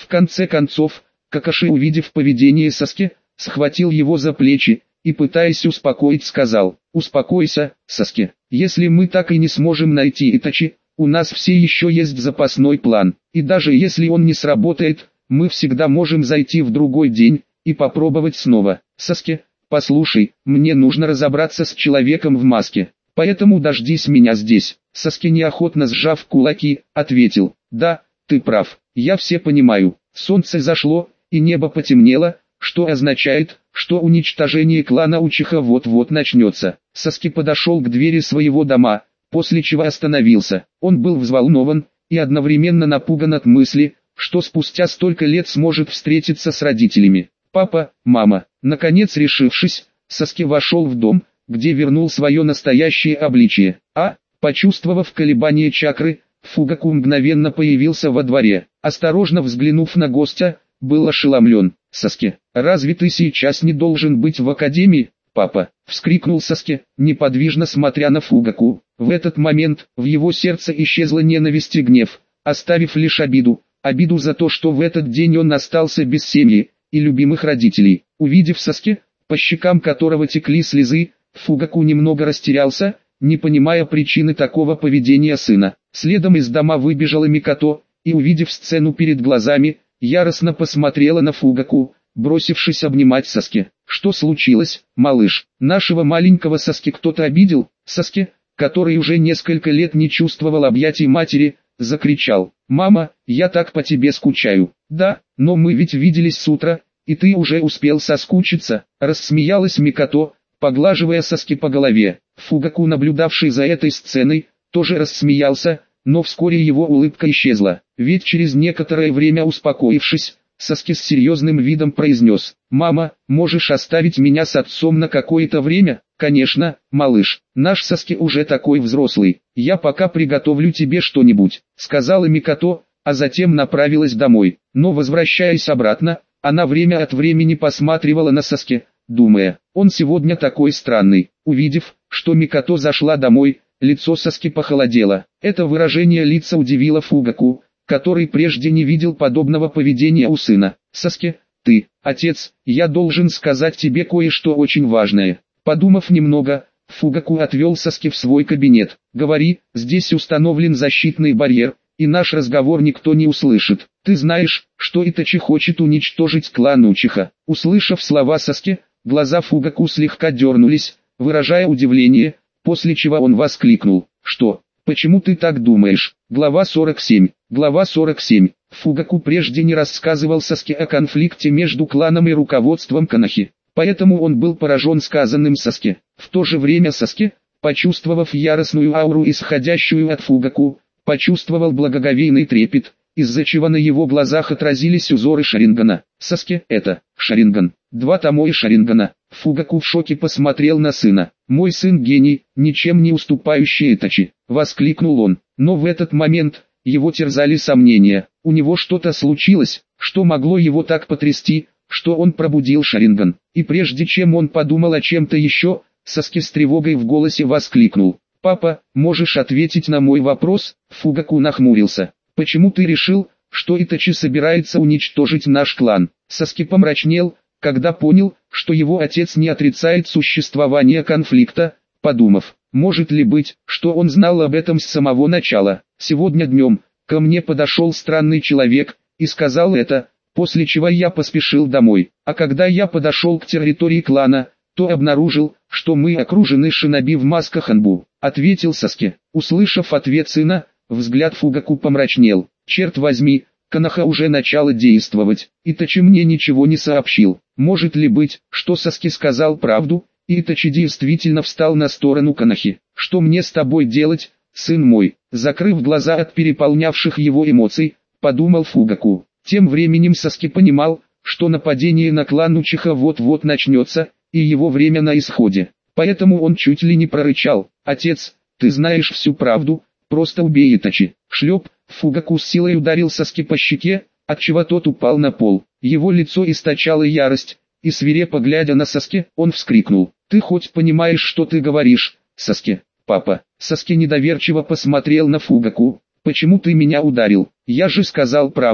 конце концов, Какаши, увидев поведение Саски, схватил его за плечи и, пытаясь успокоить, сказал: «Успокойся, Саски, если мы так и не сможем найти Итачи, у нас все еще есть запасной план, и даже если он не сработает, мы всегда можем зайти в другой день и попробовать снова. Саски, послушай, мне нужно разобраться с человеком в маске, поэтому дождись меня здесь». Саски, неохотно сжав кулаки, ответил: «Да, ты прав, я все понимаю». Солнце зашло, и небо потемнело, что означает, что уничтожение клана Учиха вот-вот начнется. Саски подошел к двери своего дома, после чего остановился. Он был взволнован и одновременно напуган от мысли, что спустя столько лет сможет встретиться с родителями. «Папа, мама». Наконец решившись, Саски вошел в дом, где вернул свое настоящее обличие. Почувствовав колебание чакры, Фугаку мгновенно появился во дворе. Осторожно взглянув на гостя, был ошеломлен. «Саски, разве ты сейчас не должен быть в академии, папа?» — вскрикнул Саски, неподвижно смотря на Фугаку. В этот момент в его сердце исчезла ненависть и гнев, оставив лишь обиду за то, что в этот день он остался без семьи и любимых родителей. Увидев Саски, по щекам которого текли слезы, Фугаку немного растерялся, не понимая причины такого поведения сына. Следом из дома выбежала Микото, и, увидев сцену перед глазами, яростно посмотрела на Фугаку, бросившись обнимать Саски. «Что случилось, малыш? Нашего маленького Саски кто-то обидел?» Саски, который уже несколько лет не чувствовал объятий матери, закричал: «Мама, я так по тебе скучаю». «Да, но мы ведь виделись с утра, и ты уже успел соскучиться», — рассмеялась Микото, поглаживая Саски по голове. Фугаку, наблюдавший за этой сценой, тоже рассмеялся, но вскоре его улыбка исчезла, ведь через некоторое время, успокоившись, Саски с серьезным видом произнес: «Мама, можешь оставить меня с отцом на какое-то время?» «Конечно, малыш, наш Саски уже такой взрослый, я пока приготовлю тебе что-нибудь», — сказала Микото, а затем направилась домой. Но, возвращаясь обратно, она время от времени посматривала на Саски, думая: «Он сегодня такой странный». Увидев, что Микото зашла домой, лицо Саски похолодело. Это выражение лица удивило Фугаку, который прежде не видел подобного поведения у сына. «Саски, ты, отец, я должен сказать тебе кое-что очень важное». Подумав немного, Фугаку отвел Саски в свой кабинет. «Говори, здесь установлен защитный барьер, и наш разговор никто не услышит. Ты знаешь, что Итачи хочет уничтожить клан Учиха». Услышав слова Саски, глаза Фугаку слегка дернулись, выражая удивление, после чего он воскликнул: «Что? Почему ты так думаешь?» Глава 47. Глава 47. Фугаку прежде не рассказывал Саски о конфликте между кланом и руководством Канахи, поэтому он был поражен сказанным Саски. В то же время Саски, почувствовав яростную ауру, исходящую от Фугаку, почувствовал благоговейный трепет, из-за чего на его глазах отразились узоры Шарингана. «Саски, это Шаринган, 2 Томои Шарингана». Фугаку в шоке посмотрел на сына. «Мой сын гений, ничем не уступающий Итачи», — воскликнул он. Но в этот момент его терзали сомнения. У него что-то случилось, что могло его так потрясти, что он пробудил Шаринган. И прежде чем он подумал о чем-то еще, Саски с тревогой в голосе воскликнул: «Папа, можешь ответить на мой вопрос?» Фугаку нахмурился. «Почему ты решил, что Итачи собирается уничтожить наш клан?» Саски помрачнел, когда понял, что его отец не отрицает существование конфликта, подумав: может ли быть, что он знал об этом с самого начала. «Сегодня днем ко мне подошел странный человек и сказал это, после чего я поспешил домой. А когда я подошел к территории клана, то обнаружил, что мы окружены шиноби в масках Анбу», — ответил Саски. Услышав ответ сына, взгляд Фугаку помрачнел. «Черт возьми, Канаха уже начала действовать. Итачи мне ничего не сообщил. Может ли быть, что Саски сказал правду, и Итачи действительно встал на сторону Канахи? Что мне с тобой делать, сын мой?» Закрыв глаза от переполнявших его эмоций, подумал Фугаку. Тем временем Саски понимал, что нападение на клан Учиха вот-вот начнется, и его время на исходе. Поэтому он чуть ли не прорычал: «Отец, ты знаешь всю правду, просто убей Итачи». Шлеп, Фугаку с силой ударил Саски по щеке, отчего тот упал на пол. Его лицо источало ярость, и свирепо глядя на Саски, он вскрикнул: «Ты хоть понимаешь, что ты говоришь, Саски?» «Папа». Саски недоверчиво посмотрел на Фугаку. «Почему ты меня ударил? Я же сказал правду».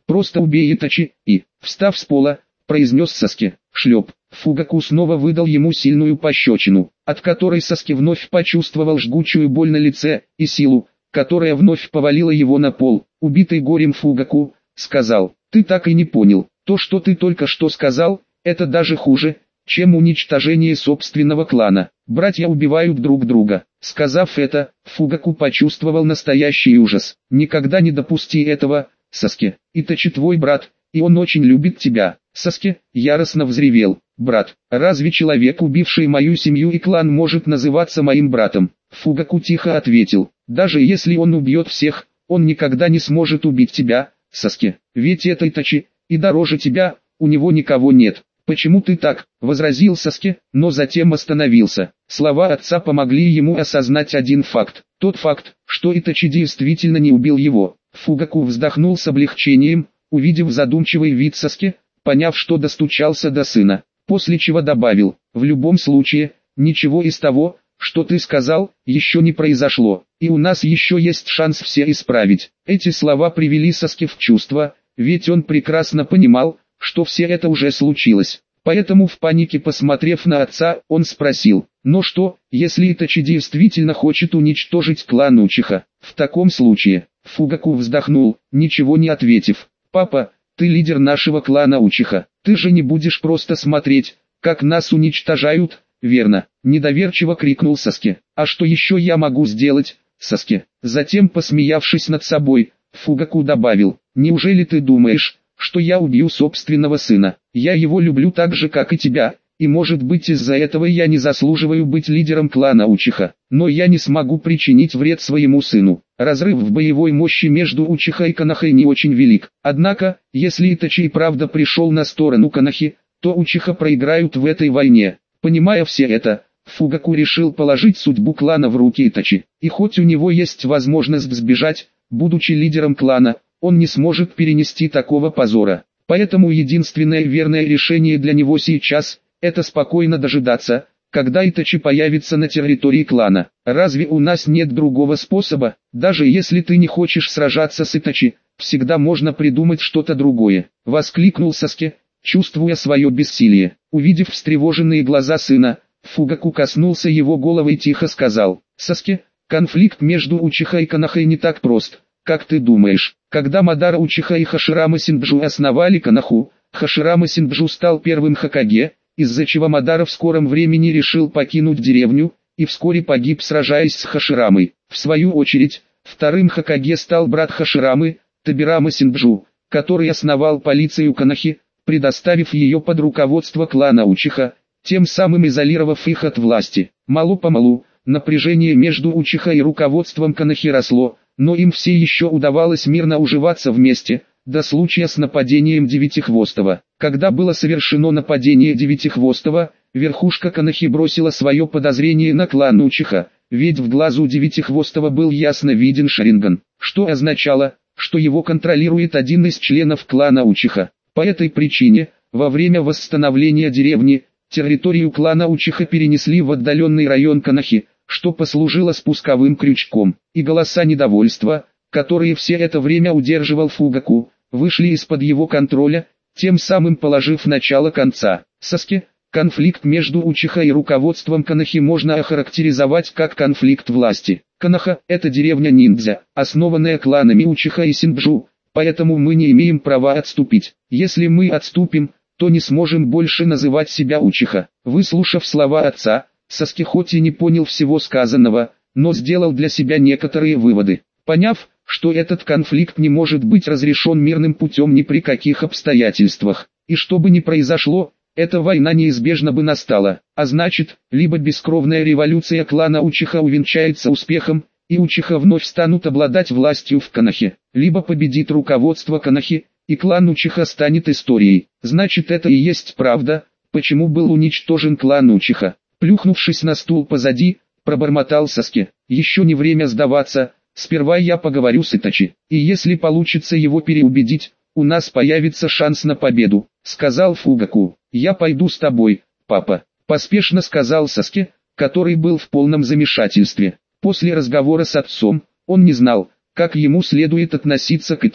Просто убей Итачи, и, встав с пола, произнес Саске. Шлеп. Фугаку снова выдал ему сильную пощечину, от которой Саске вновь почувствовал жгучую боль на лице, и силу, которая вновь повалила его на пол. Убитый горем Фугаку сказал: «Ты так и не понял, то, что ты только что сказал, это даже хуже, чем уничтожение собственного клана. Братья убивают друг друга». Сказав это, Фугаку почувствовал настоящий ужас. «Никогда не допусти этого, Саске. Итачи твой брат, и он очень любит тебя». Саске яростно взревел: «Брат, разве человек, убивший мою семью и клан, может называться моим братом?» Фугаку тихо ответил: «Даже если он убьет всех, он никогда не сможет убить тебя, Саске. Ведь это Итачи, и дороже тебя, у него никого нет». «Почему ты так?» — возразил Саске, но затем остановился. Слова отца помогли ему осознать один факт. Тот факт, что Итачи действительно не убил его. Фугаку вздохнул с облегчением, увидев задумчивый вид Саске, поняв, что достучался до сына. После чего добавил: «В любом случае, ничего из того, что ты сказал, еще не произошло, и у нас еще есть шанс все исправить». Эти слова привели Саске в чувство, ведь он прекрасно понимал, что все это уже случилось. Поэтому в панике, посмотрев на отца, он спросил: «Но что, если Итачи действительно хочет уничтожить клан Учиха?» В таком случае, Фугаку вздохнул, ничего не ответив: «Папа, ты лидер нашего клана Учиха, ты же не будешь просто смотреть, как нас уничтожают, верно?» Недоверчиво крикнул Саске. «А что еще я могу сделать, Саске?» Затем, посмеявшись над собой, Фугаку добавил: «Неужели ты думаешь, что я убью собственного сына? Я его люблю так же, как и тебя, и может быть из-за этого я не заслуживаю быть лидером клана Учиха, но я не смогу причинить вред своему сыну». Разрыв в боевой мощи между Учиха и Конохой не очень велик, однако, если Итачи и правда пришел на сторону Конохи, то Учиха проиграют в этой войне. Понимая все это, Фугаку решил положить судьбу клана в руки Итачи, и хоть у него есть возможность сбежать, будучи лидером клана, он не сможет перенести такого позора. Поэтому единственное верное решение для него сейчас – это спокойно дожидаться, когда Итачи появится на территории клана. «Разве у нас нет другого способа? Даже если ты не хочешь сражаться с Итачи, всегда можно придумать что-то другое», – воскликнул Саске, чувствуя свое бессилие. Увидев встревоженные глаза сына, Фугаку коснулся его головы и тихо сказал: «Саске, конфликт между Учиха и Конохой не так прост, как ты думаешь. Когда Мадара Учиха и Хаширама Синджу основали Коноху, Хаширама Синджу стал первым Хокаге, из-за чего Мадара в скором времени решил покинуть деревню, и вскоре погиб, сражаясь с Хаширамой. В свою очередь, вторым Хокаге стал брат Хаширамы, Табирама Синджу, который основал полицию Конохи, предоставив ее под руководство клана Учиха, тем самым изолировав их от власти. Мало-помалу, напряжение между Учиха и руководством Конохи росло, но им все еще удавалось мирно уживаться вместе, до случая с нападением Девятихвостого. Когда было совершено нападение Девятихвостого, верхушка Конохи бросила свое подозрение на клан Учиха, ведь в глазу Девятихвостого был ясно виден Шаринган, что означало, что его контролирует один из членов клана Учиха. По этой причине, во время восстановления деревни, территорию клана Учиха перенесли в отдаленный район Конохи, что послужило спусковым крючком, и голоса недовольства, которые все это время удерживал Фугаку, вышли из-под его контроля, тем самым положив начало конца. Саске, конфликт между Учиха и руководством Конохи можно охарактеризовать как конфликт власти. Коноха – это деревня-ниндзя, основанная кланами Учиха и Синджу, поэтому мы не имеем права отступить. Если мы отступим, то не сможем больше называть себя Учиха. Выслушав слова отца, Саске хоть и не понял всего сказанного, но сделал для себя некоторые выводы. Поняв, что этот конфликт не может быть разрешен мирным путем ни при каких обстоятельствах, и что бы ни произошло, эта война неизбежно бы настала, а значит, либо бескровная революция клана Учиха увенчается успехом, и Учиха вновь станут обладать властью в Конохе, либо победит руководство Конохи, и клан Учиха станет историей. Значит, это и есть правда, почему был уничтожен клан Учиха. Плюхнувшись на стул позади, пробормотал Саске: «Еще не время сдаваться, сперва я поговорю с Итачи, и если получится его переубедить, у нас появится шанс на победу», — сказал Фугаку. «Я пойду с тобой, папа», — поспешно сказал Саске, который был в полном замешательстве. После разговора с отцом, он не знал, как ему следует относиться к Итачи.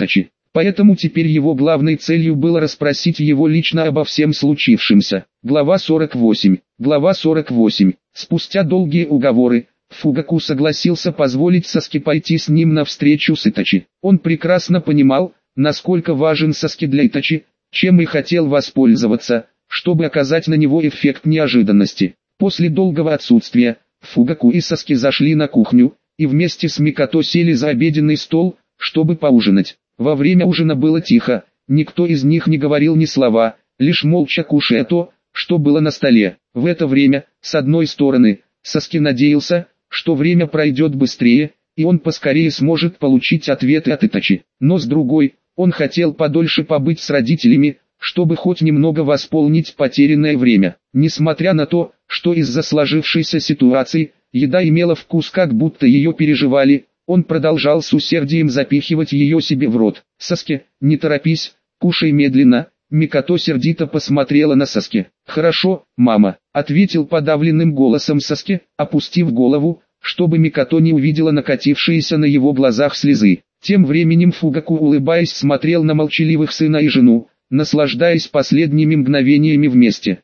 Поэтому теперь его главной целью было расспросить его лично обо всем случившемся. Глава 48. Глава 48. Спустя долгие уговоры, Фугаку согласился позволить Саске пойти с ним на встречу с Итачи. Он прекрасно понимал, насколько важен Саске для Итачи, чем и хотел воспользоваться, чтобы оказать на него эффект неожиданности. После долгого отсутствия, Фугаку и Саске зашли на кухню, и вместе с Микото сели за обеденный стол, чтобы поужинать. Во время ужина было тихо, никто из них не говорил ни слова, лишь молча кушая то, что было на столе. В это время, с одной стороны, Саске надеялся, что время пройдет быстрее, и он поскорее сможет получить ответы от Итачи. Но с другой, он хотел подольше побыть с родителями, чтобы хоть немного восполнить потерянное время. Несмотря на то, что из-за сложившейся ситуации, еда имела вкус как будто ее переживали, он продолжал с усердием запихивать ее себе в рот. «Саске, не торопись, кушай медленно». Микото сердито посмотрела на Саске. «Хорошо, мама», — ответил подавленным голосом Саске, опустив голову, чтобы Микото не увидела накатившиеся на его глазах слезы. Тем временем Фугаку, улыбаясь, смотрел на молчаливых сына и жену, наслаждаясь последними мгновениями вместе.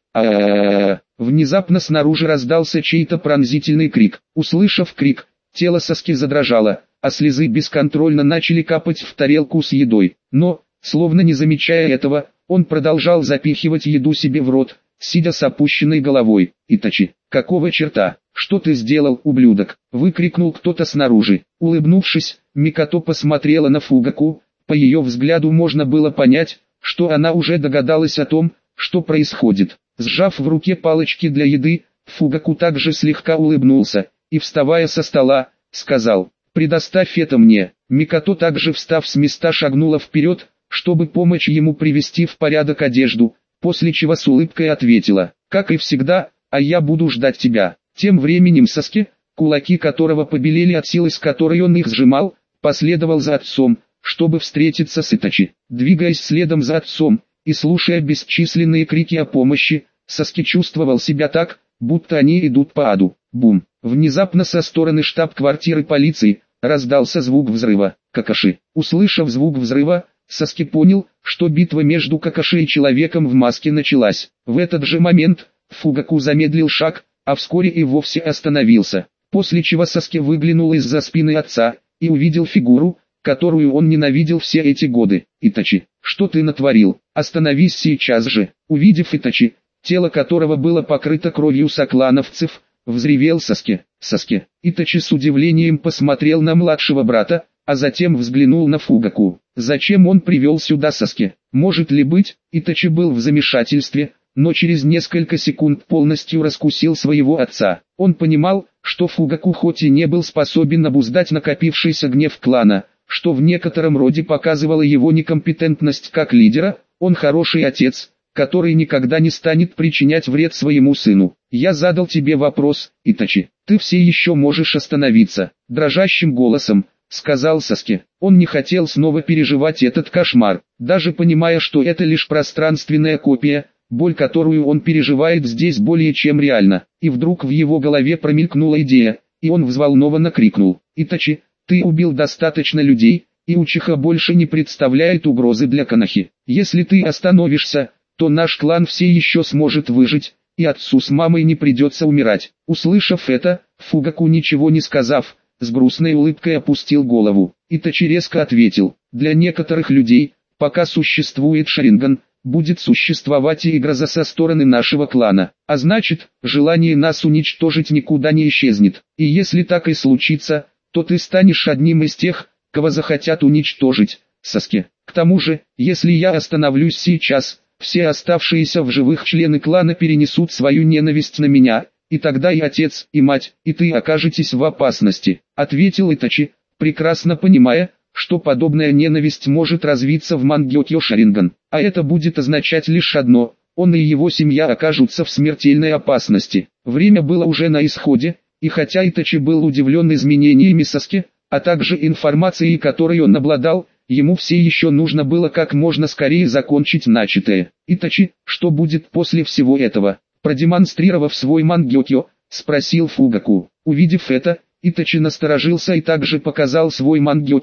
Внезапно снаружи раздался чей-то пронзительный крик. Услышав крик, тело Саски задрожало, а слезы бесконтрольно начали капать в тарелку с едой. Но, словно не замечая этого, он продолжал запихивать еду себе в рот, сидя с опущенной головой. «Итачи, какого черта? Что ты сделал, ублюдок?» — выкрикнул кто-то снаружи. Улыбнувшись, Микото посмотрела на Фугаку. По ее взгляду можно было понять, что она уже догадалась о том, что происходит. Сжав в руке палочки для еды, Фугаку также слегка улыбнулся, и, вставая со стола, сказал: «Предоставь это мне». Микото, также встав с места, шагнула вперед, чтобы помочь ему привести в порядок одежду, после чего с улыбкой ответила: «Как и всегда, а я буду ждать тебя». Тем временем Саске, кулаки которого побелели от силы, с которой он их сжимал, последовал за отцом, чтобы встретиться с Итачи. Двигаясь следом за отцом и слушая бесчисленные крики о помощи, Саске чувствовал себя так, будто они идут по аду. Бум! Внезапно со стороны штаб-квартиры полиции раздался звук взрыва. Какаши. Услышав звук взрыва, Саске понял, что битва между Какаши и человеком в маске началась. В этот же момент Фугаку замедлил шаг, а вскоре и вовсе остановился. После чего Саске выглянул из-за спины отца и увидел фигуру, которую он ненавидел все эти годы. «Итачи, что ты натворил? Остановись сейчас же!» Увидев Итачи, тело которого было покрыто кровью соклановцев, взревел Саске. «Саске!» Итачи с удивлением посмотрел на младшего брата, а затем взглянул на Фугаку. Зачем он привел сюда Саске? Может ли быть? Итачи был в замешательстве, но через несколько секунд полностью раскусил своего отца. Он понимал, что Фугаку хоть и не был способен обуздать накопившийся гнев клана, что в некотором роде показывало его некомпетентность как лидера, он хороший отец, который никогда не станет причинять вред своему сыну. «Я задал тебе вопрос, Итачи, ты все еще можешь остановиться», — дрожащим голосом сказал Саске. Он не хотел снова переживать этот кошмар, даже понимая, что это лишь пространственная копия, боль, которую он переживает здесь, более чем реально. И вдруг в его голове промелькнула идея, и он взволнованно крикнул: «Итачи, ты убил достаточно людей, и Учиха больше не представляет угрозы для Конохи. Если ты остановишься, то наш клан все еще сможет выжить, и отцу с мамой не придется умирать». Услышав это, Фугаку, ничего не сказав, с грустной улыбкой опустил голову. Итачи резко ответил: «Для некоторых людей, пока существует Шаринган, будет существовать и угроза со стороны нашего клана, а значит, желание нас уничтожить никуда не исчезнет. И если так и случится, то ты станешь одним из тех, кого захотят уничтожить, Саске. К тому же, если я остановлюсь сейчас, все оставшиеся в живых члены клана перенесут свою ненависть на меня, и тогда и отец, и мать, и ты окажетесь в опасности», — ответил Итачи, прекрасно понимая, что подобная ненависть может развиться в Мангёкё Шаринган. А это будет означать лишь одно: он и его семья окажутся в смертельной опасности. Время было уже на исходе, и хотя Итачи был удивлен изменениями Саске, а также информацией, которой он обладал, ему все еще нужно было как можно скорее закончить начатое. «Итачи, что будет после всего этого?» Продемонстрировав свой Мангёкё, спросил Фугаку. Увидев это, Итачи насторожился и также показал свой Мангёкё,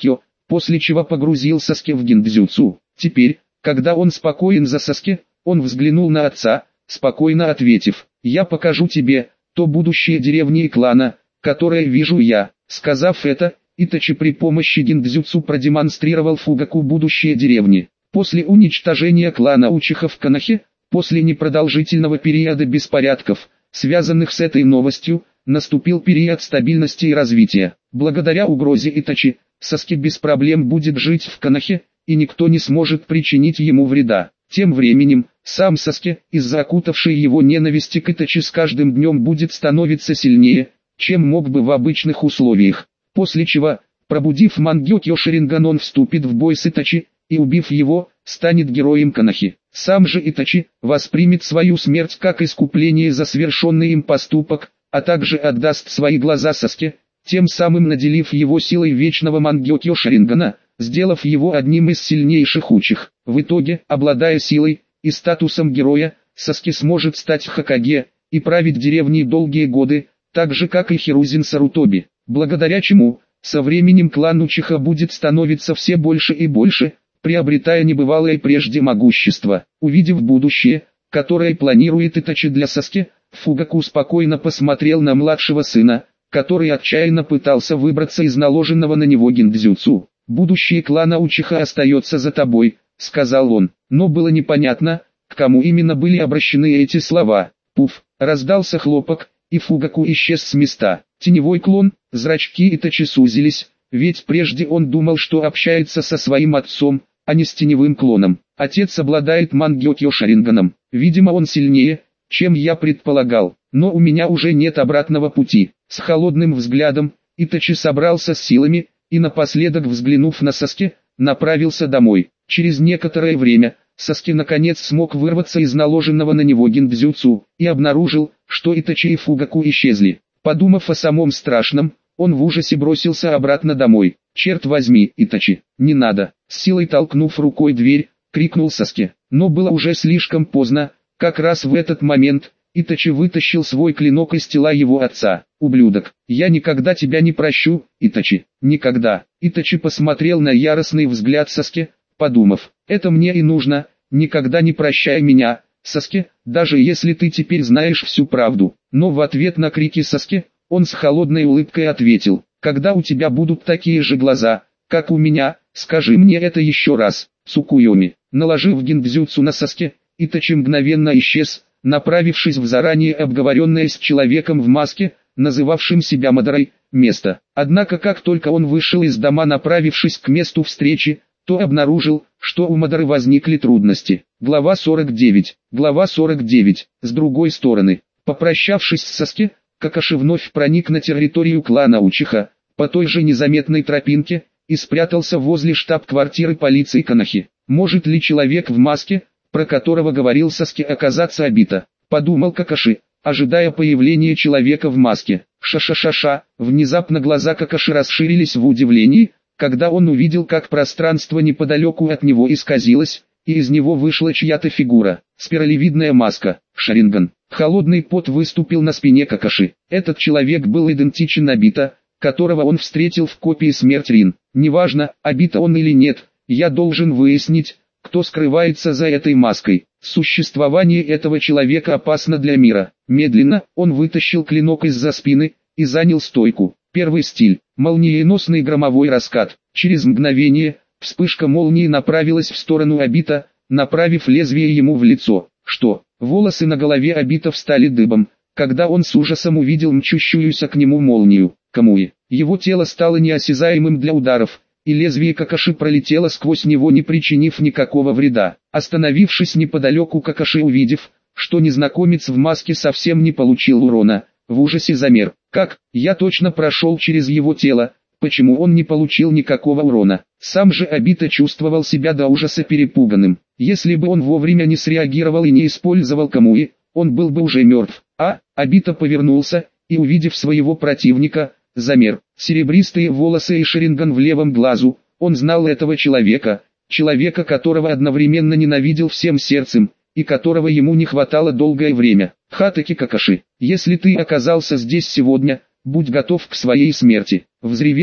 после чего погрузил Саске в гиндзюцу. Теперь, когда он спокоен за Саске, он взглянул на отца, спокойно ответив: «Я покажу тебе то будущее деревни и клана, которое вижу я». Сказав это, Итачи при помощи гиндзюцу продемонстрировал Фугаку будущее деревни. После уничтожения клана Учиха в Конохе, после непродолжительного периода беспорядков, связанных с этой новостью, наступил период стабильности и развития. Благодаря угрозе Итачи, Саске без проблем будет жить в Конохе, и никто не сможет причинить ему вреда. Тем временем, сам Саске, из-за окутавшей его ненависти к Итачи, с каждым днем будет становиться сильнее, чем мог бы в обычных условиях. После чего, пробудив Мангёкё Шаринган, он вступит в бой с Итачи, и убив его, станет героем Конохи. Сам же Итачи воспримет свою смерть как искупление за совершенный им поступок, а также отдаст свои глаза Саске, тем самым наделив его силой вечного Мангёкё Шарингана, сделав его одним из сильнейших учих. В итоге, обладая силой и статусом героя, Саске сможет стать Хокаге и править деревней долгие годы, так же как и Хирузин Сарутоби, благодаря чему со временем клан Учиха будет становиться все больше и больше, приобретая небывалое прежде могущество. Увидев будущее, которое планирует Итачи для Саске, Фугаку спокойно посмотрел на младшего сына, который отчаянно пытался выбраться из наложенного на него гиндзюцу. «Будущее клана Учиха остается за тобой», — сказал он, но было непонятно, к кому именно были обращены эти слова. Пуф, раздался хлопок, и Фугаку исчез с места. Теневой клон, зрачки Итачи сузились, ведь прежде он думал, что общается со своим отцом, а не с теневым клоном. Отец обладает Мангёкё Шаринганом, видимо он сильнее, чем я предполагал, но у меня уже нет обратного пути. С холодным взглядом, Итачи собрался с силами, и напоследок взглянув на Саске, направился домой. Через некоторое время, Саске наконец смог вырваться из наложенного на него гиндзюцу, и обнаружил, что Итачи и Фугаку исчезли. Подумав о самом страшном, он в ужасе бросился обратно домой. «Черт возьми, Итачи, не надо!» С силой толкнув рукой дверь, крикнул Саске. Но было уже слишком поздно. Как раз в этот момент Итачи вытащил свой клинок из тела его отца. «Ублюдок, я никогда тебя не прощу, Итачи, никогда!» Итачи посмотрел на яростный взгляд Саске, подумав: «Это мне и нужно, никогда не прощай меня, Саске, даже если ты теперь знаешь всю правду». Но в ответ на крики Саске, он с холодной улыбкой ответил: «Когда у тебя будут такие же глаза, как у меня, скажи мне это еще раз, Цукуйоми». Наложив гиндзюцу на Саске, Итачи мгновенно исчез, направившись в заранее обговоренное с человеком в маске, называвшим себя Мадарой, место. Однако как только он вышел из дома, направившись к месту встречи, то обнаружил, что у Мадары возникли трудности. Глава 49. Глава 49. С другой стороны, попрощавшись с Саске, Какаши вновь проник на территорию клана Учиха, по той же незаметной тропинке, и спрятался возле штаб-квартиры полиции Конохи. Может ли человек в маске, про которого говорил Саске, оказаться Обито? Подумал Какаши, ожидая появления человека в маске. Ша-ша-ша-ша, внезапно глаза Какаши расширились в удивлении, когда он увидел, как пространство неподалеку от него исказилось, и из него вышла чья-то фигура. Спиралевидная маска, Шаринган. Холодный пот выступил на спине Какаши. Этот человек был идентичен Обито, которого он встретил в копии Смерть Рин. Неважно, Обито он или нет, я должен выяснить, кто скрывается за этой маской. Существование этого человека опасно для мира. Медленно, он вытащил клинок из-за спины, и занял стойку. Первый стиль. Молниеносный громовой раскат. Через мгновение, вспышка молнии направилась в сторону Обито, направив лезвие ему в лицо. Что? Волосы на голове Обито встали дыбом, когда он с ужасом увидел мчущуюся к нему молнию. Камуи. Его тело стало неосязаемым для ударов, и лезвие Какаши пролетело сквозь него, не причинив никакого вреда. Остановившись неподалеку, Какаши, увидев, что незнакомец в маске совсем не получил урона, в ужасе замер. «Как? Я точно прошел через его тело, почему он не получил никакого урона?» Сам же Обито чувствовал себя до ужаса перепуганным. Если бы он вовремя не среагировал и не использовал Камуи, он был бы уже мертв. Обито повернулся, и увидев своего противника, замер. Серебристые волосы и Шаринган в левом глазу, он знал этого человека, которого одновременно ненавидел всем сердцем, и которого ему не хватало долгое время. «Хатаки Какаши, если ты оказался здесь сегодня, будь готов к своей смерти», — взревел он.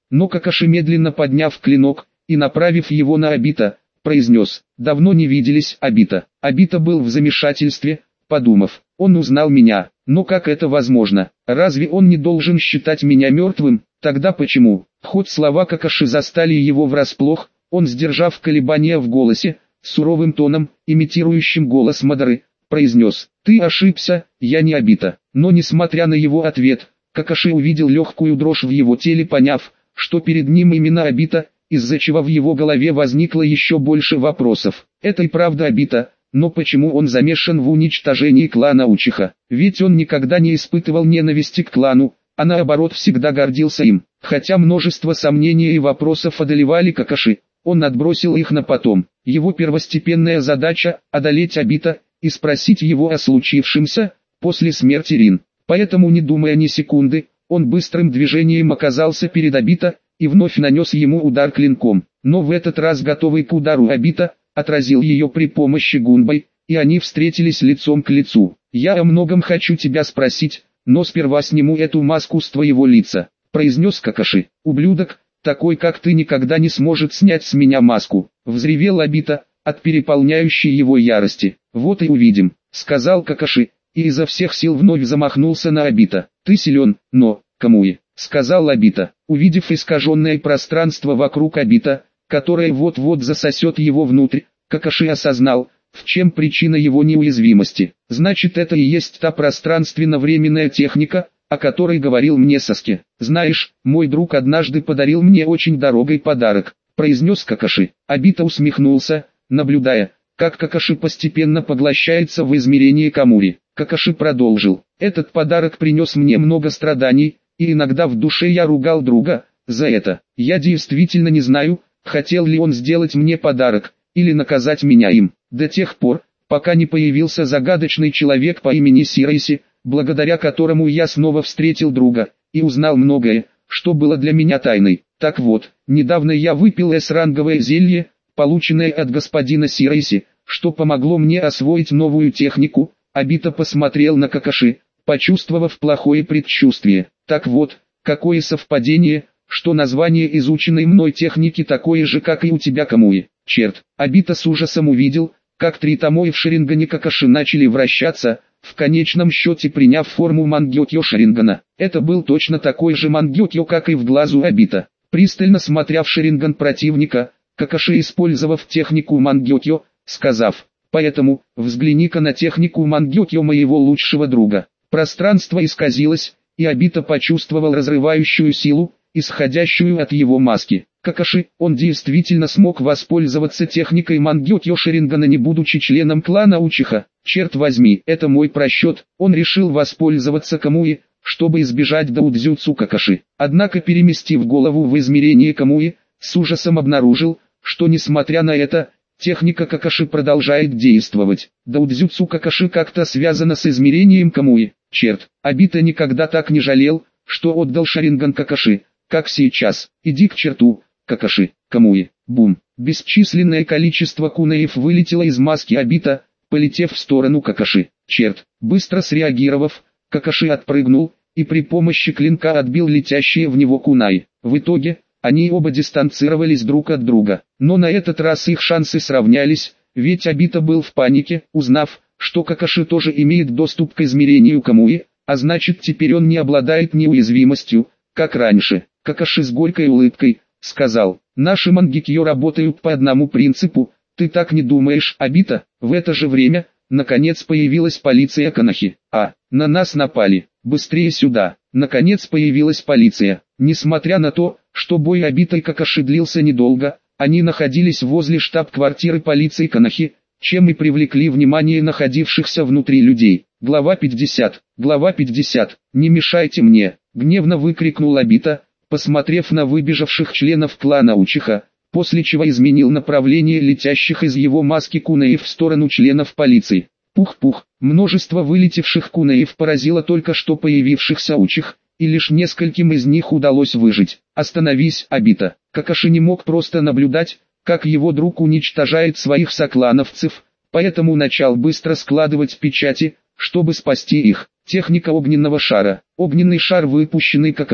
Но Какаши, медленно подняв клинок и направив его на Обита, произнес: «Давно не виделись, Обита». Обита был в замешательстве, подумав: он узнал меня, но как это возможно? Разве он не должен считать меня мертвым? Тогда почему? Хоть слова Какаши застали его врасплох, он, сдержав колебания в голосе, суровым тоном, имитирующим голос Мадары, произнес: «Ты ошибся, я не Обита». Но несмотря на его ответ, Какаши увидел легкую дрожь в его теле, поняв, что перед ним именно Обита, из-за чего в его голове возникло еще больше вопросов. Это и правда Обита, но почему он замешан в уничтожении клана Учиха? Ведь он никогда не испытывал ненависти к клану, а наоборот всегда гордился им. Хотя множество сомнений и вопросов одолевали Какаши, он отбросил их на потом. Его первостепенная задача – одолеть Обита и спросить его о случившемся после смерти Рин. Поэтому, не думая ни секунды, он быстрым движением оказался перед Обита и вновь нанес ему удар клинком. Но в этот раз, готовый к удару, Обита отразил ее при помощи гунбэй, и они встретились лицом к лицу. «Я о многом хочу тебя спросить, но сперва сниму эту маску с твоего лица», — произнес Какаши. «Ублюдок, такой как ты никогда не сможет снять с меня маску», — взревел Обита от переполняющей его ярости. «Вот и увидим», — сказал Какаши, и изо всех сил вновь замахнулся на Обита. «Ты силен, но, Камуи», — сказал Обита, увидев искаженное пространство вокруг Обита, которое вот-вот засосет его внутрь. Какаши осознал, в чем причина его неуязвимости. Значит, это и есть та пространственно-временная техника, о которой говорил мне Саски. «Знаешь, мой друг однажды подарил мне очень дорогой подарок», — произнес Какаши. Обита усмехнулся, наблюдая, как Какаши постепенно поглощается в измерении Камури. Какаши продолжил: «Этот подарок принес мне много страданий, и иногда в душе я ругал друга за это. Я действительно не знаю, хотел ли он сделать мне подарок, или наказать меня им, до тех пор, пока не появился загадочный человек по имени Сирайси, благодаря которому я снова встретил друга, и узнал многое, что было для меня тайной. Так вот, недавно я выпил С-ранговое зелье, полученное от господина Сирайси, что помогло мне освоить новую технику». Обита посмотрел на Какаши, почувствовав плохое предчувствие. «Так вот, какое совпадение, что название изученной мной техники такое же, как и у тебя, Камуи. Черт!» Обита с ужасом увидел, как три томои в Шарингане Какаши начали вращаться, в конечном счете приняв форму Мангёкё Шарингана. Это был точно такой же Мангёкё, как и в глазу Обита. Пристально смотря в Шаринган противника, Какаши, использовав технику Мангёкё, сказав: «Поэтому, взгляни-ка на технику Мангёкё моего лучшего друга». Пространство исказилось, и Обита почувствовал разрывающую силу, исходящую от его маски. Какаши, он действительно смог воспользоваться техникой Мангёкё Шарингана, не будучи членом клана Учиха. Черт возьми, это мой просчет. Он решил воспользоваться Камуи, чтобы избежать даудзюцу Какаши. Однако, переместив голову в измерение Камуи, с ужасом обнаружил, что несмотря на это, техника Какаши продолжает действовать. Даудзюцу Какаши как-то связана с измерением Камуи. Черт, Обита никогда так не жалел, что отдал Шаринган Какаши, как сейчас. «Иди к черту, Какаши, Камуи». Бум. Бесчисленное количество кунеев вылетело из маски Обита, полетев в сторону Какаши. Черт. Быстро среагировав, Какаши отпрыгнул, и при помощи клинка отбил летящие в него кунаи. В итоге, они оба дистанцировались друг от друга. Но на этот раз их шансы сравнялись, ведь Обита был в панике, узнав, что Какаши тоже имеет доступ к измерению Камуи, а значит, теперь он не обладает неуязвимостью, как раньше. Какаши с горькой улыбкой сказал: «Наши Мангёкё работают по одному принципу, ты так не думаешь, Обита?» В это же время, наконец, появилась полиция Канахи. На нас напали, быстрее сюда. Наконец появилась полиция. Несмотря на то, что бой Обита и Какаши длился недолго, они находились возле штаб-квартиры полиции Канахи, чем и привлекли внимание находившихся внутри людей. Глава 50. Глава 50. «Не мешайте мне!» — гневно выкрикнул Обита, посмотрев на выбежавших членов клана Учиха, после чего изменил направление летящих из его маски кунеев в сторону членов полиции. Пух-пух, множество вылетевших кунеев поразило только что появившихся Учих, и лишь нескольким из них удалось выжить. «Остановись, Обита!» Какаши не мог просто наблюдать, как его друг уничтожает своих соклановцев, поэтому начал быстро складывать печати, чтобы спасти их. Техника огненного шара. Огненный шар, выпущенный Какаши,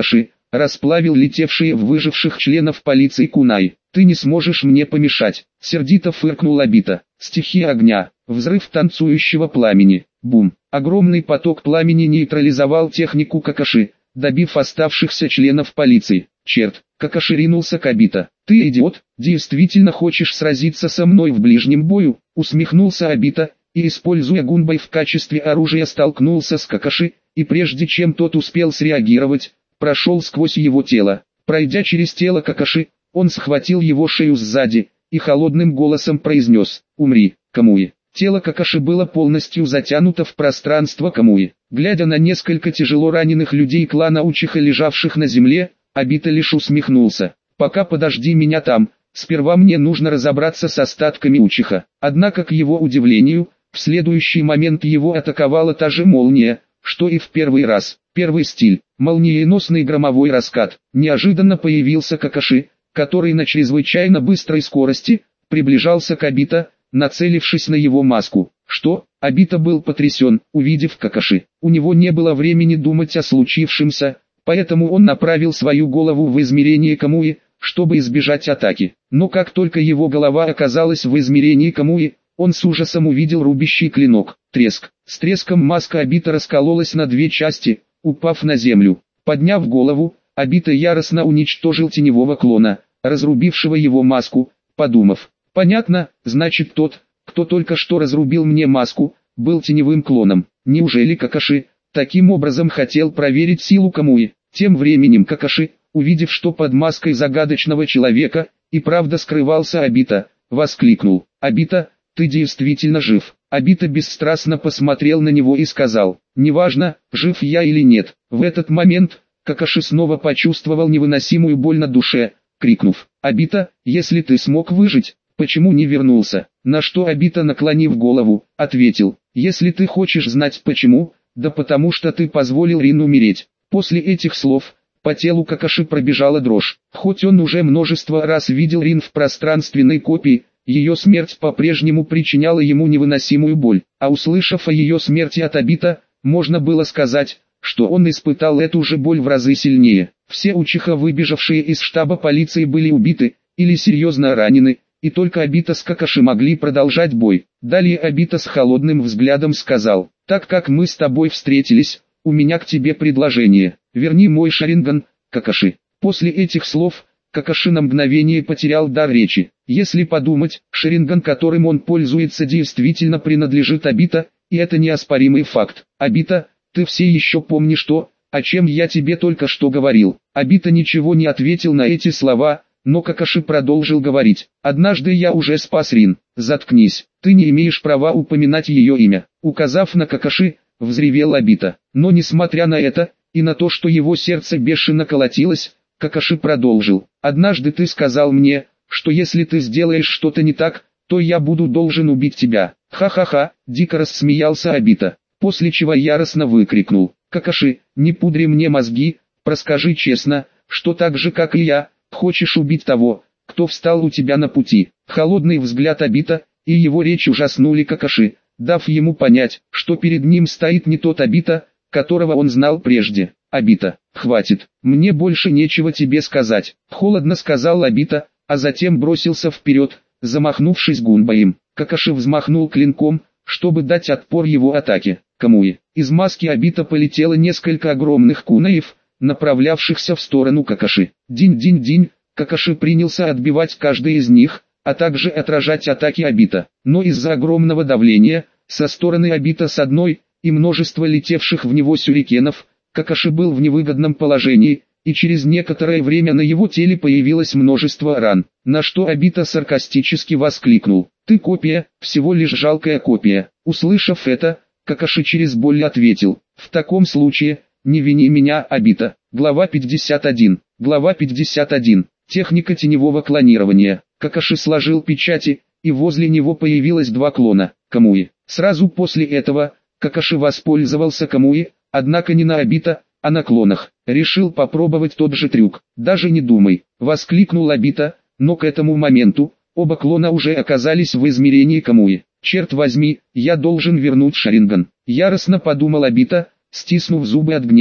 расплавил летевшие в выживших членов полиции кунай. «Ты не сможешь мне помешать», — сердито фыркнул Обита. Стихия огня, взрыв танцующего пламени, бум. Огромный поток пламени нейтрализовал технику Какаши, добив оставшихся членов полиции. «Черт!» — Какаши ринулся к Обита. «Ты идиот, действительно хочешь сразиться со мной в ближнем бою?» — усмехнулся Обита, и, используя гунбай в качестве оружия, столкнулся с Какаши, и прежде чем тот успел среагировать, прошел сквозь его тело. Пройдя через тело Какаши, он схватил его шею сзади, и холодным голосом произнес: «Умри, Камуи». Тело Какаши было полностью затянуто в пространство Камуи. Глядя на несколько тяжело раненых людей клана Учиха, лежавших на земле, Обита лишь усмехнулся. «Пока подожди меня там, сперва мне нужно разобраться с остатками Учиха». Однако, к его удивлению, в следующий момент его атаковала та же молния, что и в первый раз. Первый стиль, молниеносный громовой раскат. Неожиданно появился Какаши, который на чрезвычайно быстрой скорости приближался к Обита, нацелившись на его маску. Что? Обита был потрясен, увидев Какаши. У него не было времени думать о случившемся, поэтому он направил свою голову в измерение Камуи, чтобы избежать атаки. Но как только его голова оказалась в измерении Камуи, он с ужасом увидел рубящий клинок. Треск. С треском маска Обита раскололась на две части, упав на землю. Подняв голову, Обита яростно уничтожил теневого клона, разрубившего его маску, подумав: «Понятно, значит тот, кто только что разрубил мне маску, был теневым клоном». Неужели Какаши таким образом хотел проверить силу Камуи? Тем временем Какаши, увидев, что под маской загадочного человека и правда скрывался Обита, воскликнул: «Обита, ты действительно жив». Обита бесстрастно посмотрел на него и сказал: «Неважно, жив я или нет». В этот момент Какаши снова почувствовал невыносимую боль на душе, крикнув: «Обита, если ты смог выжить, почему не вернулся?» На что Обита, наклонив голову, ответил: «Если ты хочешь знать почему, да потому что ты позволил Рин умереть». После этих слов по телу Какаши пробежала дрожь. Хоть он уже множество раз видел Рин в пространственной копии, ее смерть по-прежнему причиняла ему невыносимую боль. А услышав о ее смерти от Обита, можно было сказать, что он испытал эту же боль в разы сильнее. Все Учиха, выбежавшие из штаба полиции, были убиты или серьезно ранены, и только Обита с Какаши могли продолжать бой. Далее Обита с холодным взглядом сказал: «Так как мы с тобой встретились, у меня к тебе предложение. Верни мой Шаринган, Какаши». После этих слов Какаши на мгновение потерял дар речи. Если подумать, Шаринган, которым он пользуется, действительно принадлежит Обита, и это неоспоримый факт. «Обита, ты все еще помнишь то, о чем я тебе только что говорил?» Обита ничего не ответил на эти слова, но Какаши продолжил говорить: «Однажды я уже спас Рин». «Заткнись, ты не имеешь права упоминать ее имя». Указав на Какаши, взревел Обита. Но несмотря на это, и на то, что его сердце бешено колотилось, Какаши продолжил: «Однажды ты сказал мне, что если ты сделаешь что-то не так, то я буду должен убить тебя». «Ха-ха-ха», — дико рассмеялся Обита, после чего яростно выкрикнул: «Какаши, не пудри мне мозги, проскажи честно, что так же как и я, хочешь убить того, кто встал у тебя на пути». Холодный взгляд Обита и его речь ужаснули Какаши, дав ему понять, что перед ним стоит не тот Обита, которого он знал прежде. «Обита, хватит, мне больше нечего тебе сказать», — холодно сказал Обита, а затем бросился вперед, замахнувшись гунбаем. Какаши взмахнул клинком, чтобы дать отпор его атаке. Камуи. Из маски Обита полетело несколько огромных кунаев, направлявшихся в сторону Какаши. Динь-динь-динь, Какаши принялся отбивать каждый из них, а также отражать атаки Обита. Но из-за огромного давления, со стороны Обита с одной, и множества летевших в него сюрикенов, Какаши был в невыгодном положении, и через некоторое время на его теле появилось множество ран. На что Обита саркастически воскликнул: «Ты копия, всего лишь жалкая копия». Услышав это, Какаши через боль ответил: «В таком случае, не вини меня, Обита». Глава 51. Глава 51. Техника теневого клонирования. Какаши сложил печати, и возле него появилось два клона, Камуи. Сразу после этого, Какаши воспользовался Камуи, однако не на Обита, а на клонах. Решил попробовать тот же трюк. «Даже не думай», — воскликнул Обита, но к этому моменту, оба клона уже оказались в измерении Камуи. «Черт возьми, я должен вернуть Шаринган», — яростно подумал Обита, стиснув зубы от гнева.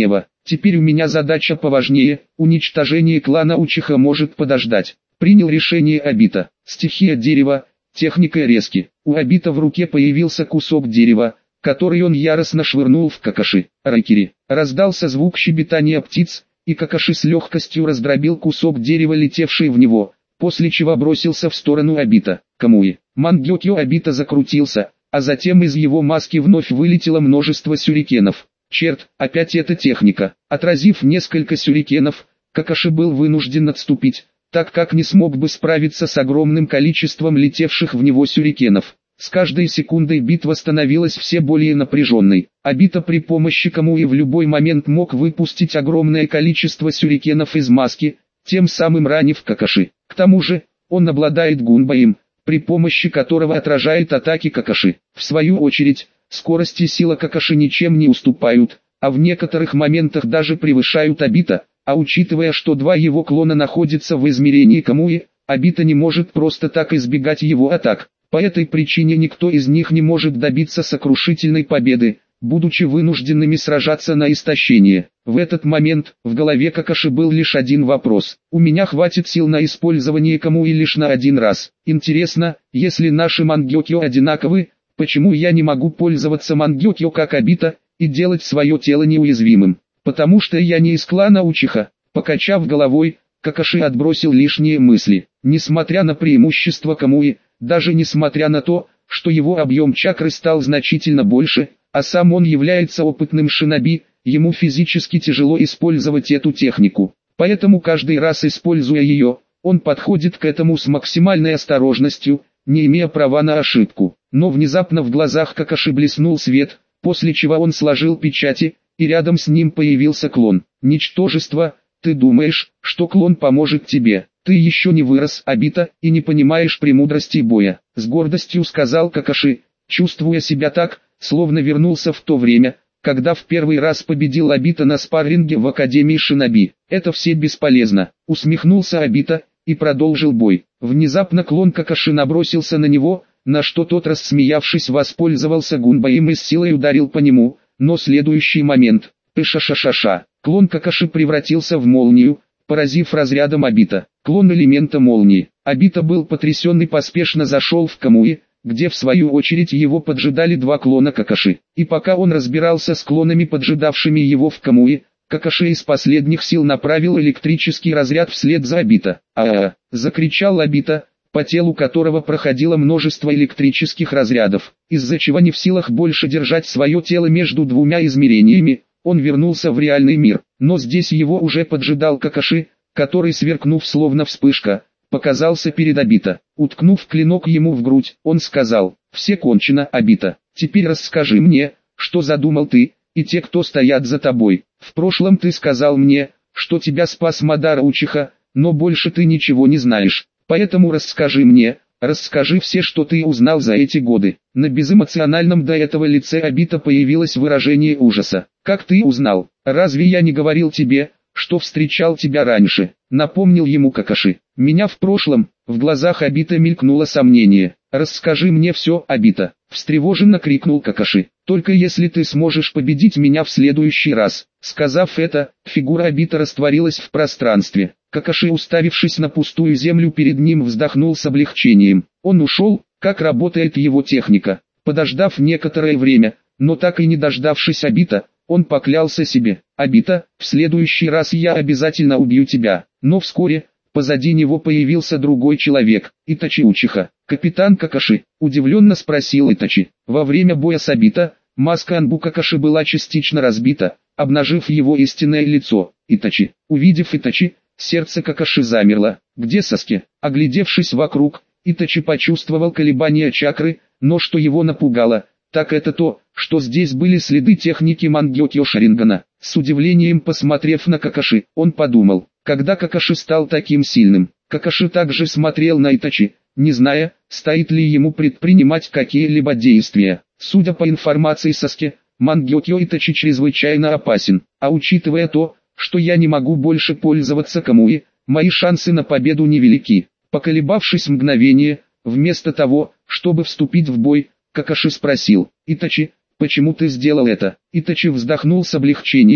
Теперь у меня задача поважнее, уничтожение клана Учиха может подождать. Принял решение Обита. Стихия дерева, техника резки. У Обита в руке появился кусок дерева, который он яростно швырнул в Какаши. Райкери. Раздался звук щебетания птиц, и Какаши с легкостью раздробил кусок дерева, летевший в него, после чего бросился в сторону Обита. Камуи. Мангёкё Обита закрутился, а затем из его маски вновь вылетело множество сюрикенов. Черт, опять эта техника. Отразив несколько сюрикенов, Какаши был вынужден отступить, так как не смог бы справиться с огромным количеством летевших в него сюрикенов. С каждой секундой битва становилась все более напряженной. Обита при помощи Камуи в любой момент мог выпустить огромное количество сюрикенов из маски, тем самым ранив Какаши. К тому же, он обладает гунбаем, при помощи которого отражает атаки Какаши. В свою очередь, скорость и сила Какаши ничем не уступают, а в некоторых моментах даже превышают Обита, а учитывая, что два его клона находятся в измерении Камуи, Обита не может просто так избегать его атак. По этой причине никто из них не может добиться сокрушительной победы, будучи вынужденными сражаться на истощение. В этот момент в голове Какаши был лишь один вопрос. У меня хватит сил на использование Камуи лишь на один раз. Интересно, если наши Мангёкё одинаковы, почему я не могу пользоваться Мангёкё как Обита и делать свое тело неуязвимым? Потому что я не из клана Учиха. Покачав головой, Какаши отбросил лишние мысли. Несмотря на преимущество Камуи, даже несмотря на то, что его объем чакры стал значительно больше, а сам он является опытным шиноби, ему физически тяжело использовать эту технику. Поэтому каждый раз используя ее, он подходит к этому с максимальной осторожностью, не имея права на ошибку. Но внезапно в глазах Какаши блеснул свет, после чего он сложил печати, и рядом с ним появился клон. Ничтожество, ты думаешь, что клон поможет тебе? Ты еще не вырос, Обита, и не понимаешь премудростей боя. С гордостью сказал Какаши, чувствуя себя так, словно вернулся в то время, когда в первый раз победил Обита на спарринге в Академии Шиноби. Это все бесполезно. Усмехнулся Обита и продолжил бой. Внезапно клон Какаши набросился на него, на что тот, рассмеявшись, воспользовался гунбаем и с силой ударил по нему, но следующий момент, пыша-ша-ша-ша, клон Какаши превратился в молнию, поразив разрядом Обита. Клон элемента молнии. Обита был потрясен и поспешно зашел в Камуи, где в свою очередь его поджидали два клона Какаши. И пока он разбирался с клонами, поджидавшими его в Камуи, Какаши из последних сил направил электрический разряд вслед за Обита. Закричал Обита, по телу которого проходило множество электрических разрядов, из-за чего не в силах больше держать свое тело между двумя измерениями, он вернулся в реальный мир. Но здесь его уже поджидал Какаши, который, сверкнув словно вспышка, показался перед Обита. Уткнув клинок ему в грудь, он сказал: «Все кончено, Обита. Теперь расскажи мне, что задумал ты, и те, кто стоят за тобой. В прошлом ты сказал мне, что тебя спас Мадара Учиха, но больше ты ничего не знаешь. Поэтому расскажи мне, расскажи все, что ты узнал за эти годы». На безэмоциональном до этого лице Обита появилось выражение ужаса. «Как ты узнал? Разве я не говорил тебе, что встречал тебя раньше?» Напомнил ему Какаши. «Меня в прошлом». В глазах Обита мелькнуло сомнение. «Расскажи мне все, Обита», встревоженно крикнул Какаши. «Только если ты сможешь победить меня в следующий раз». Сказав это, фигура Обита растворилась в пространстве. Какаши, уставившись на пустую землю перед ним, вздохнул с облегчением. Он ушел, как работает его техника. Подождав некоторое время, но так и не дождавшись Обита, он поклялся себе: «Обита, в следующий раз я обязательно убью тебя». Но вскоре, позади него появился другой человек, Итачи Учиха. «Капитан Какаши?» – удивленно спросил Итачи. Во время боя с Обита, маска Анбу Какаши была частично разбита, обнажив его истинное лицо. Итачи. Увидев Итачи, сердце Какаши замерло. «Где Саске?» Оглядевшись вокруг, Итачи почувствовал колебания чакры, но что его напугало, так это то, что здесь были следы техники Мангёкё Шарингана. С удивлением посмотрев на Какаши, он подумал, когда Какаши стал таким сильным. Какаши также смотрел на Итачи, не зная, стоит ли ему предпринимать какие-либо действия. Судя по информации Саске, Мангёкё Итачи чрезвычайно опасен, а учитывая то, что я не могу больше пользоваться Камуи, мои шансы на победу невелики. Поколебавшись мгновение, вместо того, чтобы вступить в бой, Какаши спросил: «Итачи, почему ты сделал это?» Итачи вздохнул с облегчением.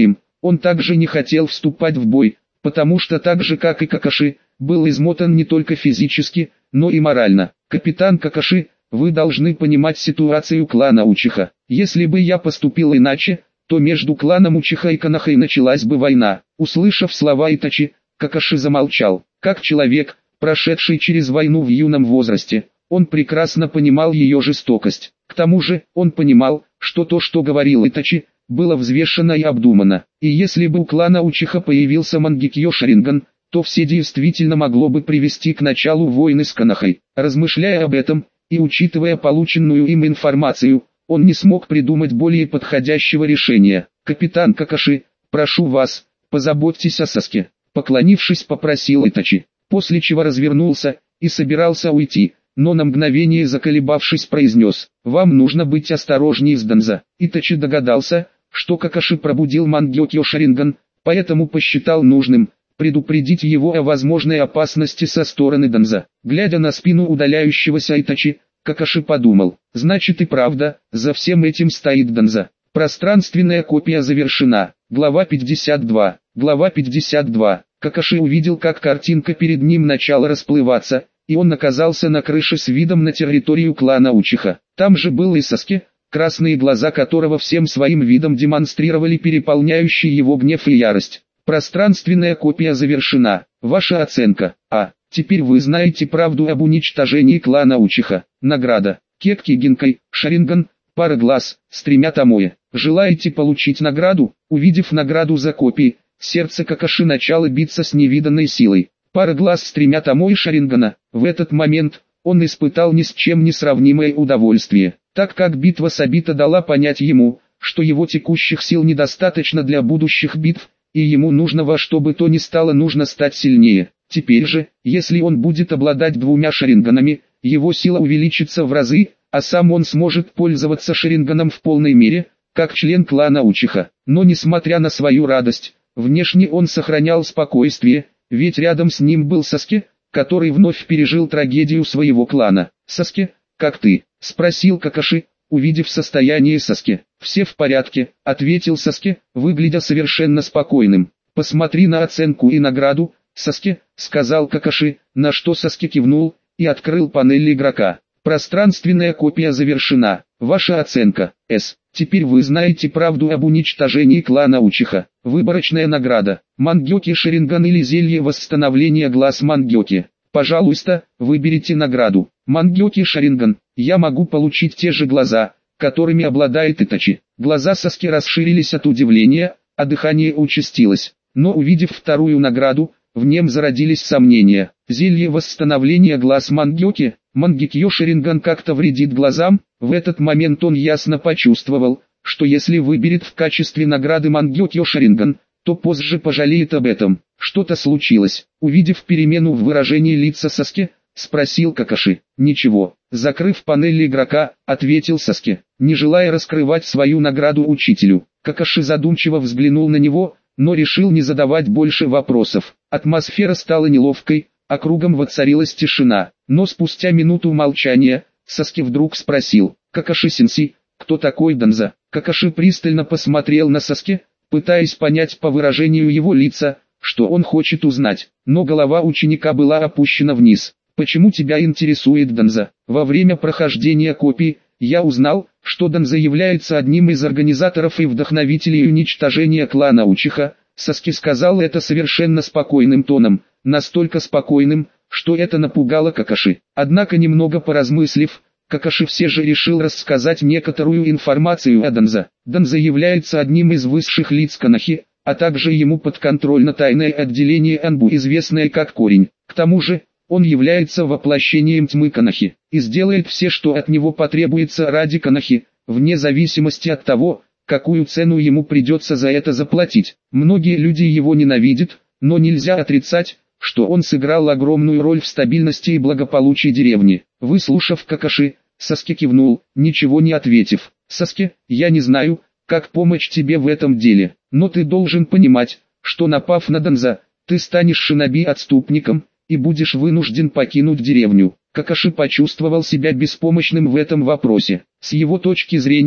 Он также не хотел вступать в бой, потому что так же как и Какаши, был измотан не только физически, но и морально. «Капитан Какаши, вы должны понимать ситуацию клана Учиха. Если бы я поступил иначе, то между кланом Учиха и Конохой началась бы война». Услышав слова Итачи, Какаши замолчал. Как человек, прошедший через войну в юном возрасте, он прекрасно понимал ее жестокость. К тому же, он понимал, что то, что говорил Итачи, было взвешено и обдумано. И если бы у клана Учиха появился Мангекьё Шаринган, то все действительно могло бы привести к началу войны с Конохой. Размышляя об этом, и учитывая полученную им информацию, он не смог придумать более подходящего решения. «Капитан Какаши, прошу вас, позаботьтесь о Саске», поклонившись, попросил Итачи, после чего развернулся и собирался уйти, но на мгновение заколебавшись произнес: «Вам нужно быть осторожнее с Данза». Итачи догадался, что Какаши пробудил Мангекьё Шаринган, поэтому посчитал нужным предупредить его о возможной опасности со стороны Данза. Глядя на спину удаляющегося Итачи, Какаши подумал: значит и правда, за всем этим стоит Данза. Пространственная копия завершена. Глава 52. Глава 52. Какаши увидел, как картинка перед ним начала расплываться, и он оказался на крыше с видом на территорию клана Учиха. Там же был и Саске, красные глаза которого всем своим видом демонстрировали переполняющий его гнев и ярость. Пространственная копия завершена. Ваша оценка. Теперь вы знаете правду об уничтожении клана Учиха. Награда. Кекки Гинкай, Шаринган, пара глаз, с 3 томоэ. Желаете получить награду? Увидев награду за копии, сердце Какаши начало биться с невиданной силой. Пара глаз с 3 томоэ Шарингана. В этот момент он испытал ни с чем не сравнимое удовольствие, так как битва с Обито дала понять ему, что его текущих сил недостаточно для будущих битв, и ему нужно во что бы то ни стало нужно стать сильнее. Теперь же, если он будет обладать 2 шаринганами, его сила увеличится в разы, а сам он сможет пользоваться шаринганом в полной мере, как член клана Учиха. Но несмотря на свою радость, внешне он сохранял спокойствие, ведь рядом с ним был Саске, который вновь пережил трагедию своего клана. «Саске, как ты?» – спросил Какаши, увидев состояние Саске. «Все в порядке», – ответил Саске, выглядя совершенно спокойным. «Посмотри на оценку и награду, Саске», – сказал Какаши, на что Саске кивнул и открыл панель игрока. «Пространственная копия завершена. Ваша оценка С. Теперь вы знаете правду об уничтожении клана Учиха. Выборочная награда. Мангёки Шаринган или зелье восстановления глаз Мангёки. Пожалуйста, выберите награду. Мангёки Шаринган. Я могу получить те же глаза, которыми обладает Итачи». Глаза Саске расширились от удивления, а дыхание участилось. Но увидев вторую награду, в нем зародились сомнения. Зелье восстановления глаз Мангёки. Мангекьё Шаринган как-то вредит глазам. В этот момент он ясно почувствовал, что если выберет в качестве награды Мангекьё Шаринган, то позже пожалеет об этом. Что-то случилось. Увидев перемену в выражении лица Саске, спросил Какаши. «Ничего». Закрыв панель игрока, ответил Саске, не желая раскрывать свою награду учителю. Какаши задумчиво взглянул на него, но решил не задавать больше вопросов. Атмосфера стала неловкой, а кругом воцарилась тишина. Но спустя минуту молчания, Саске вдруг спросил: «Какаши-сенсей, кто такой Данза?» Какаши пристально посмотрел на Саске, пытаясь понять по выражению его лица, что он хочет узнать. Но голова ученика была опущена вниз. «Почему тебя интересует Данза?» «Во время прохождения копий, я узнал, что Данза является одним из организаторов и вдохновителей уничтожения клана Учиха». Саске сказал это совершенно спокойным тоном, настолько спокойным, что это напугало Какаши. Однако немного поразмыслив, Какаши все же решил рассказать некоторую информацию о Данза. Данза является одним из высших лиц Конохи, а также ему подконтрольно тайное отделение Анбу, известное как Корень. К тому же, он является воплощением тьмы Конохи и сделает все, что от него потребуется ради Конохи, вне зависимости от того, какую цену ему придется за это заплатить. Многие люди его ненавидят, но нельзя отрицать, что он сыграл огромную роль в стабильности и благополучии деревни. Выслушав Какаши, Саске кивнул, ничего не ответив. «Саске, я не знаю, как помочь тебе в этом деле, но ты должен понимать, что напав на Данза, ты станешь шиноби-отступником, и будешь вынужден покинуть деревню». Какаши почувствовал себя беспомощным в этом вопросе. С его точки зрения,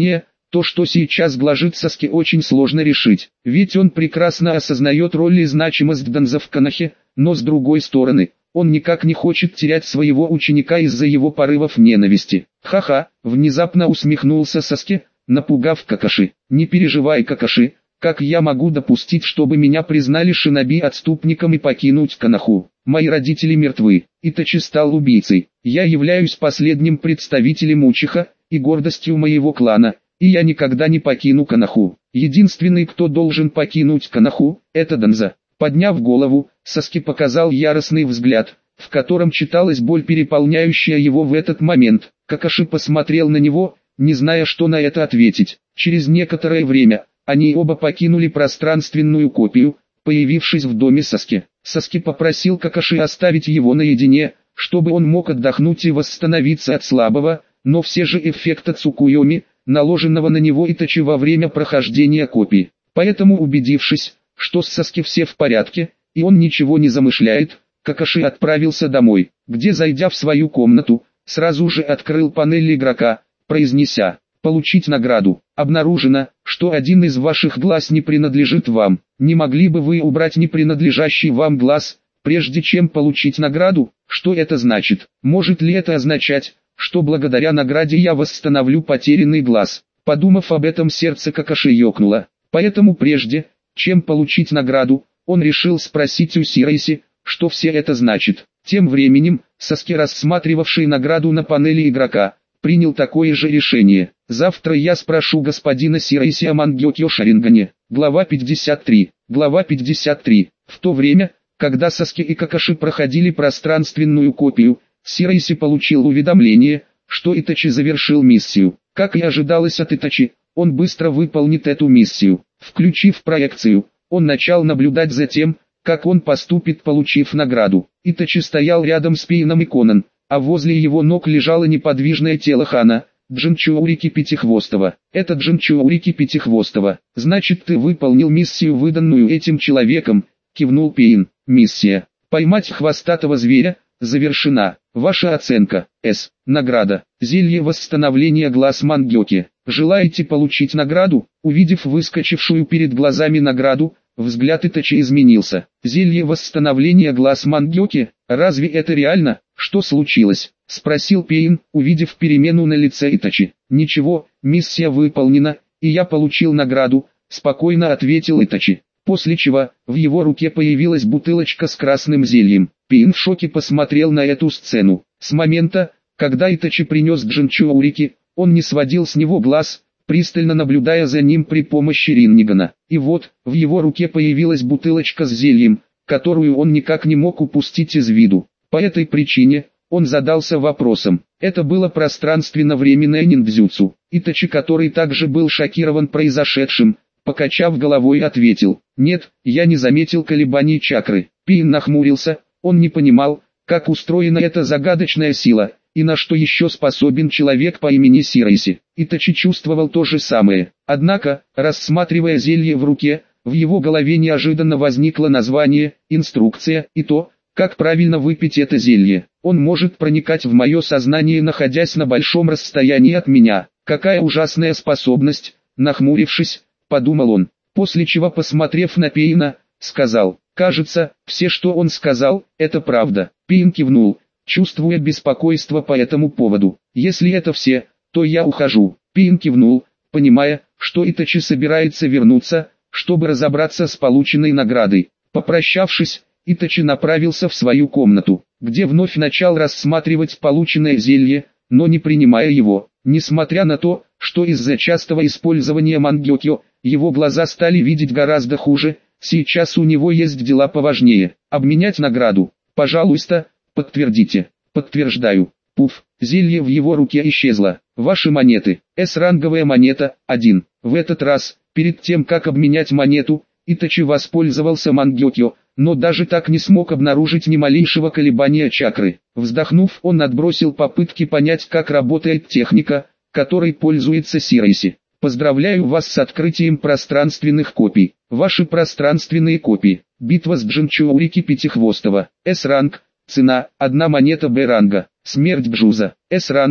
То, что сейчас глажит Саски, очень сложно решить, ведь он прекрасно осознает роль и значимость Данза в Конохе, но с другой стороны, он никак не хочет терять своего ученика из-за его порывов ненависти. Ха-ха, внезапно усмехнулся Саски, напугав Какаши. Не переживай, Какаши, как я могу допустить, чтобы меня признали шиноби отступником и покинуть Коноху? Мои родители мертвы, Итачи стал убийцей. Я являюсь последним представителем Учиха и гордостью моего клана, и я никогда не покину Коноху. Единственный, кто должен покинуть Коноху, это Данза. Подняв голову, Саски показал яростный взгляд, в котором читалась боль, переполняющая его в этот момент. Какаши посмотрел на него, не зная, что на это ответить. Через некоторое время, они оба покинули пространственную копию, появившись в доме Саски. Саски попросил Какаши оставить его наедине, чтобы он мог отдохнуть и восстановиться от слабого, но все же эффекта Цукуйоми, наложенного на него Итачи во время прохождения копии. Поэтому, убедившись, что с Саски все в порядке, и он ничего не замышляет, Какаши отправился домой, где, зайдя в свою комнату, сразу же открыл панель игрока, произнеся: «Получить награду. Обнаружено, что один из ваших глаз не принадлежит вам. Не могли бы вы убрать непринадлежащий вам глаз, прежде чем получить награду?» Что это значит? Может ли это означать, что благодаря награде я восстановлю потерянный глаз? Подумав об этом, сердце Какаши ёкнуло. Поэтому прежде, чем получить награду, он решил спросить у Сирайси, что все это значит. Тем временем, Саски, рассматривавший награду на панели игрока, принял такое же решение. «Завтра я спрошу господина Сирайси о Мангёкё Шарингане». Глава 53. Глава 53. В то время, когда Саски и Какаши проходили пространственную копию, Сирайси получил уведомление, что Итачи завершил миссию. Как и ожидалось от Итачи, он быстро выполнит эту миссию. Включив проекцию, он начал наблюдать за тем, как он поступит, получив награду. Итачи стоял рядом с Пейном и Конан, а возле его ног лежало неподвижное тело Хана, Джинчоурики Пятихвостого. «Это Джинчоурики Пятихвостого. Значит, ты выполнил миссию, выданную этим человеком», — кивнул Пейн. «Миссия. Поймать хвостатого зверя завершена. Ваша оценка. С. Награда. Зелье восстановления глаз Мангёки. Желаете получить награду?» Увидев выскочившую перед глазами награду, взгляд Итачи изменился. «Зелье восстановления глаз Мангёки? Разве это реально? Что случилось?» — спросил Пейн, увидев перемену на лице Итачи. «Ничего, миссия выполнена, и я получил награду», — спокойно ответил Итачи. После чего, в его руке появилась бутылочка с красным зельем. Пейн в шоке посмотрел на эту сцену. С момента, когда Итачи принес Джинчоурики, он не сводил с него глаз, пристально наблюдая за ним при помощи Рингана. И вот, в его руке появилась бутылочка с зельем, которую он никак не мог упустить из виду. По этой причине, он задался вопросом. Это было пространственно-временное ниндзюцу. Итачи, который также был шокирован произошедшим, покачав головой, ответил: «Нет, я не заметил колебаний чакры». Пейн нахмурился, он не понимал, как устроена эта загадочная сила, и на что еще способен человек по имени Сирайси. Итачи чувствовал то же самое. Однако, рассматривая зелье в руке, в его голове неожиданно возникло название, инструкция, и то, как правильно выпить это зелье. Он может проникать в мое сознание, находясь на большом расстоянии от меня. Какая ужасная способность, нахмурившись, подумал он, после чего, посмотрев на Пейна, сказал: «Кажется, все, что он сказал, это правда». Пейн кивнул, чувствуя беспокойство по этому поводу. «Если это все, то я ухожу». Пейн кивнул, понимая, что Итачи собирается вернуться, чтобы разобраться с полученной наградой. Попрощавшись, Итачи направился в свою комнату, где вновь начал рассматривать полученное зелье, но не принимая его. Несмотря на то, что из-за частого использования Мангёкё, его глаза стали видеть гораздо хуже, сейчас у него есть дела поважнее. «Обменять награду? Пожалуйста, подтвердите». «Подтверждаю». Пуф, зелье в его руке исчезло. «Ваши монеты». С-ранговая монета, 1. В этот раз, перед тем как обменять монету, Итачи воспользовался Мангёкё, но даже так не смог обнаружить ни малейшего колебания чакры. Вздохнув, он отбросил попытки понять, как работает техника, которой пользуется Сирайси. «Поздравляю вас с открытием пространственных копий. Ваши пространственные копии. Битва с Джинчоурики Пятихвостого. С-ранг. Цена – 1 монета Б-ранга. Смерть Бжуза. С-ранг.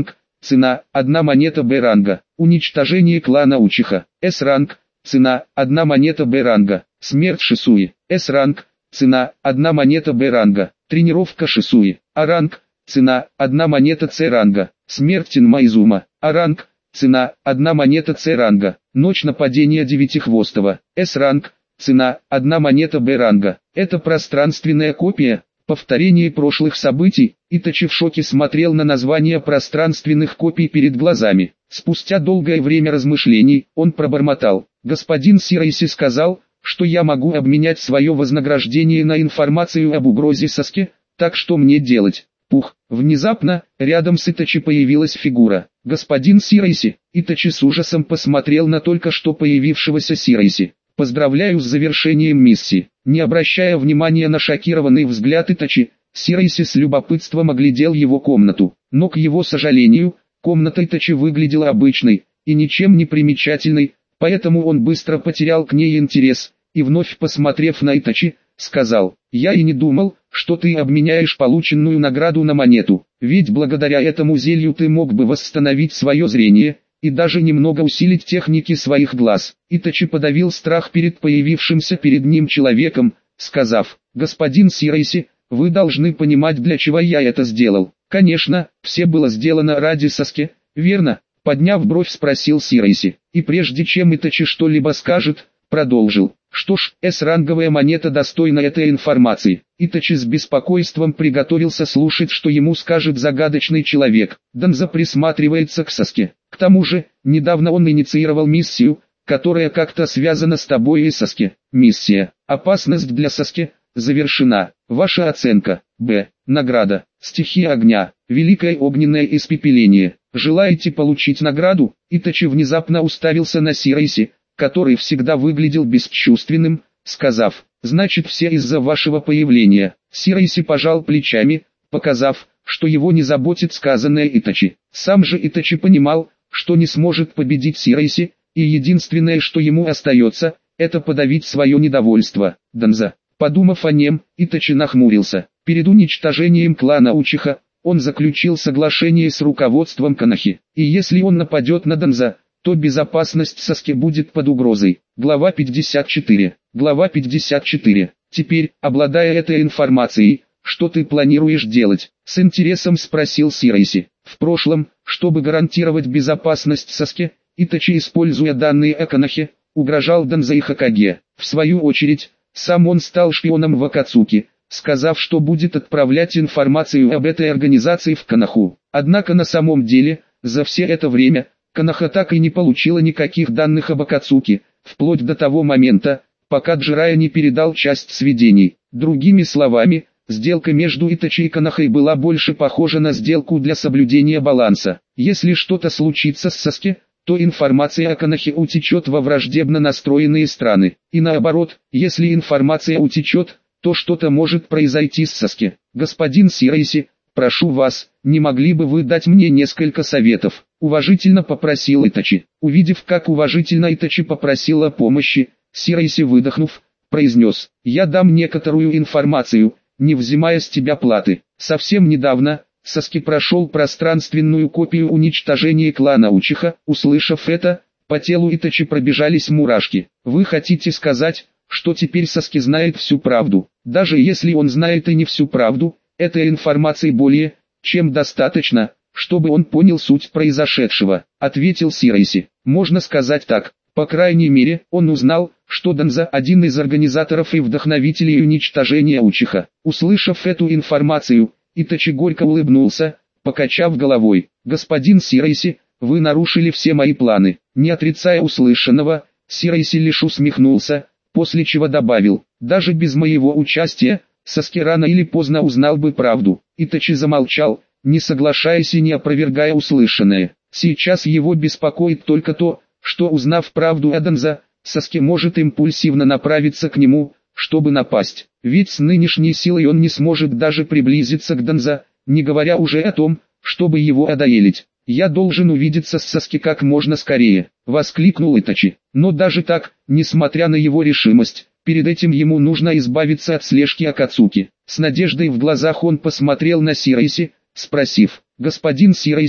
цена 1 монета Б ранга. Уничтожение клана Учиха. С ранг, цена 1 монета Б ранга. Смерть Шисуи. С ранг, цена 1 монета Б ранга. Тренировка Шисуи. А ранг, цена 1 монета С ранга. Смерть Тинмайзума. А ранг, цена 1 монета С ранга. Ночь нападения Девятихвостого. С ранг, цена 1 монета Б ранга. Это пространственная копия, повторение прошлых событий. Итачи в шоке смотрел на название пространственных копий перед глазами. Спустя долгое время размышлений, он пробормотал: «Господин Сирайси сказал, что я могу обменять свое вознаграждение на информацию об угрозе Саске, так что мне делать?» Пух. Внезапно, рядом с Итачи появилась фигура. «Господин Сирайси». Итачи с ужасом посмотрел на только что появившегося Сирайси. «Поздравляю с завершением миссии». Не обращая внимания на шокированный взгляд Итачи, Сирайси с любопытством оглядел его комнату. Но, к его сожалению, комната Итачи выглядела обычной и ничем не примечательной, поэтому он быстро потерял к ней интерес, и вновь посмотрев на Итачи, сказал: «Я и не думал, что ты обменяешь полученную награду на монету, ведь благодаря этому зелью ты мог бы восстановить свое зрение и даже немного усилить техники своих глаз». Итачи подавил страх перед появившимся перед ним человеком, сказав: «Господин Сирайси, вы должны понимать, для чего я это сделал». «Конечно, все было сделано ради Саске, верно?» Подняв бровь, спросил Сирайси, и прежде чем Итачи что-либо скажет, продолжил: «Что ж, С-ранговая монета достойна этой информации». Итачи с беспокойством приготовился слушать, что ему скажет загадочный человек. Данза присматривается к Саске. К тому же, недавно он инициировал миссию, которая как-то связана с тобой и Саске. Миссия «Опасность для Саске» завершена. Ваша оценка. Б. Награда. Стихия огня. Великое огненное испепеление. Желаете получить награду? Итачи внезапно уставился на Сирайси, который всегда выглядел бесчувственным, сказав: «Значит, все из-за вашего появления». Сирайси пожал плечами, показав, что его не заботит сказанное Итачи. Сам же Итачи понимал, что не сможет победить Сирайси, и единственное, что ему остается, это подавить свое недовольство. Данза. Подумав о нем, Итачи нахмурился. Перед уничтожением клана Учиха, он заключил соглашение с руководством Конохи, и если он нападет на Данза, то безопасность Саске будет под угрозой. Глава 54. Глава 54. Теперь, обладая этой информацией, что ты планируешь делать? С интересом спросил Сирайси. В прошлом, чтобы гарантировать безопасность Саске, Итачи, используя данные о Конохе, угрожал Данза и Хокаге. В свою очередь, сам он стал шпионом в Акацуки, сказав, что будет отправлять информацию об этой организации в Коноху. Однако на самом деле, за все это время, Коноха так и не получила никаких данных об Акацуки, вплоть до того момента, пока Джирайя не передал часть сведений. Другими словами, сделка между Итачи и Конохой была больше похожа на сделку для соблюдения баланса. Если что-то случится с Саске, то информация о Конохе утечет во враждебно настроенные страны. И наоборот, если информация утечет, то что-то может произойти с Саске. Господин Сирайси, прошу вас, не могли бы вы дать мне несколько советов? Уважительно попросил Итачи. Увидев, как уважительно Итачи попросил о помощи, Сирайси, выдохнув, произнес: «Я дам некоторую информацию, не взимая с тебя платы. Совсем недавно Саске прошел пространственную копию уничтожения клана Учиха». Услышав это, по телу Итачи пробежались мурашки. «Вы хотите сказать, что теперь Саске знает всю правду? Даже если он знает и не всю правду, этой информации более чем достаточно, чтобы он понял суть произошедшего», — ответил Сирайси. «Можно сказать так. По крайней мере, он узнал, что Данза — один из организаторов и вдохновителей уничтожения Учиха». Услышав эту информацию, Итачи горько улыбнулся, покачав головой. «Господин Сирайси, вы нарушили все мои планы». Не отрицая услышанного, Сирайси лишь усмехнулся, после чего добавил: «Даже без моего участия, Саске рано или поздно узнал бы правду». Итачи замолчал, не соглашаясь и не опровергая услышанное. Сейчас его беспокоит только то, что, узнав правду о Данза, Саске может импульсивно направиться к нему, чтобы напасть. Ведь с нынешней силой он не сможет даже приблизиться к Данза, не говоря уже о том, чтобы его одолелить. «Я должен увидеться с Саске как можно скорее», — воскликнул Итачи. Но даже так, несмотря на его решимость, перед этим ему нужно избавиться от слежки Акацуки. С надеждой в глазах он посмотрел на Сирайси, спросив: «Господин Сирайси,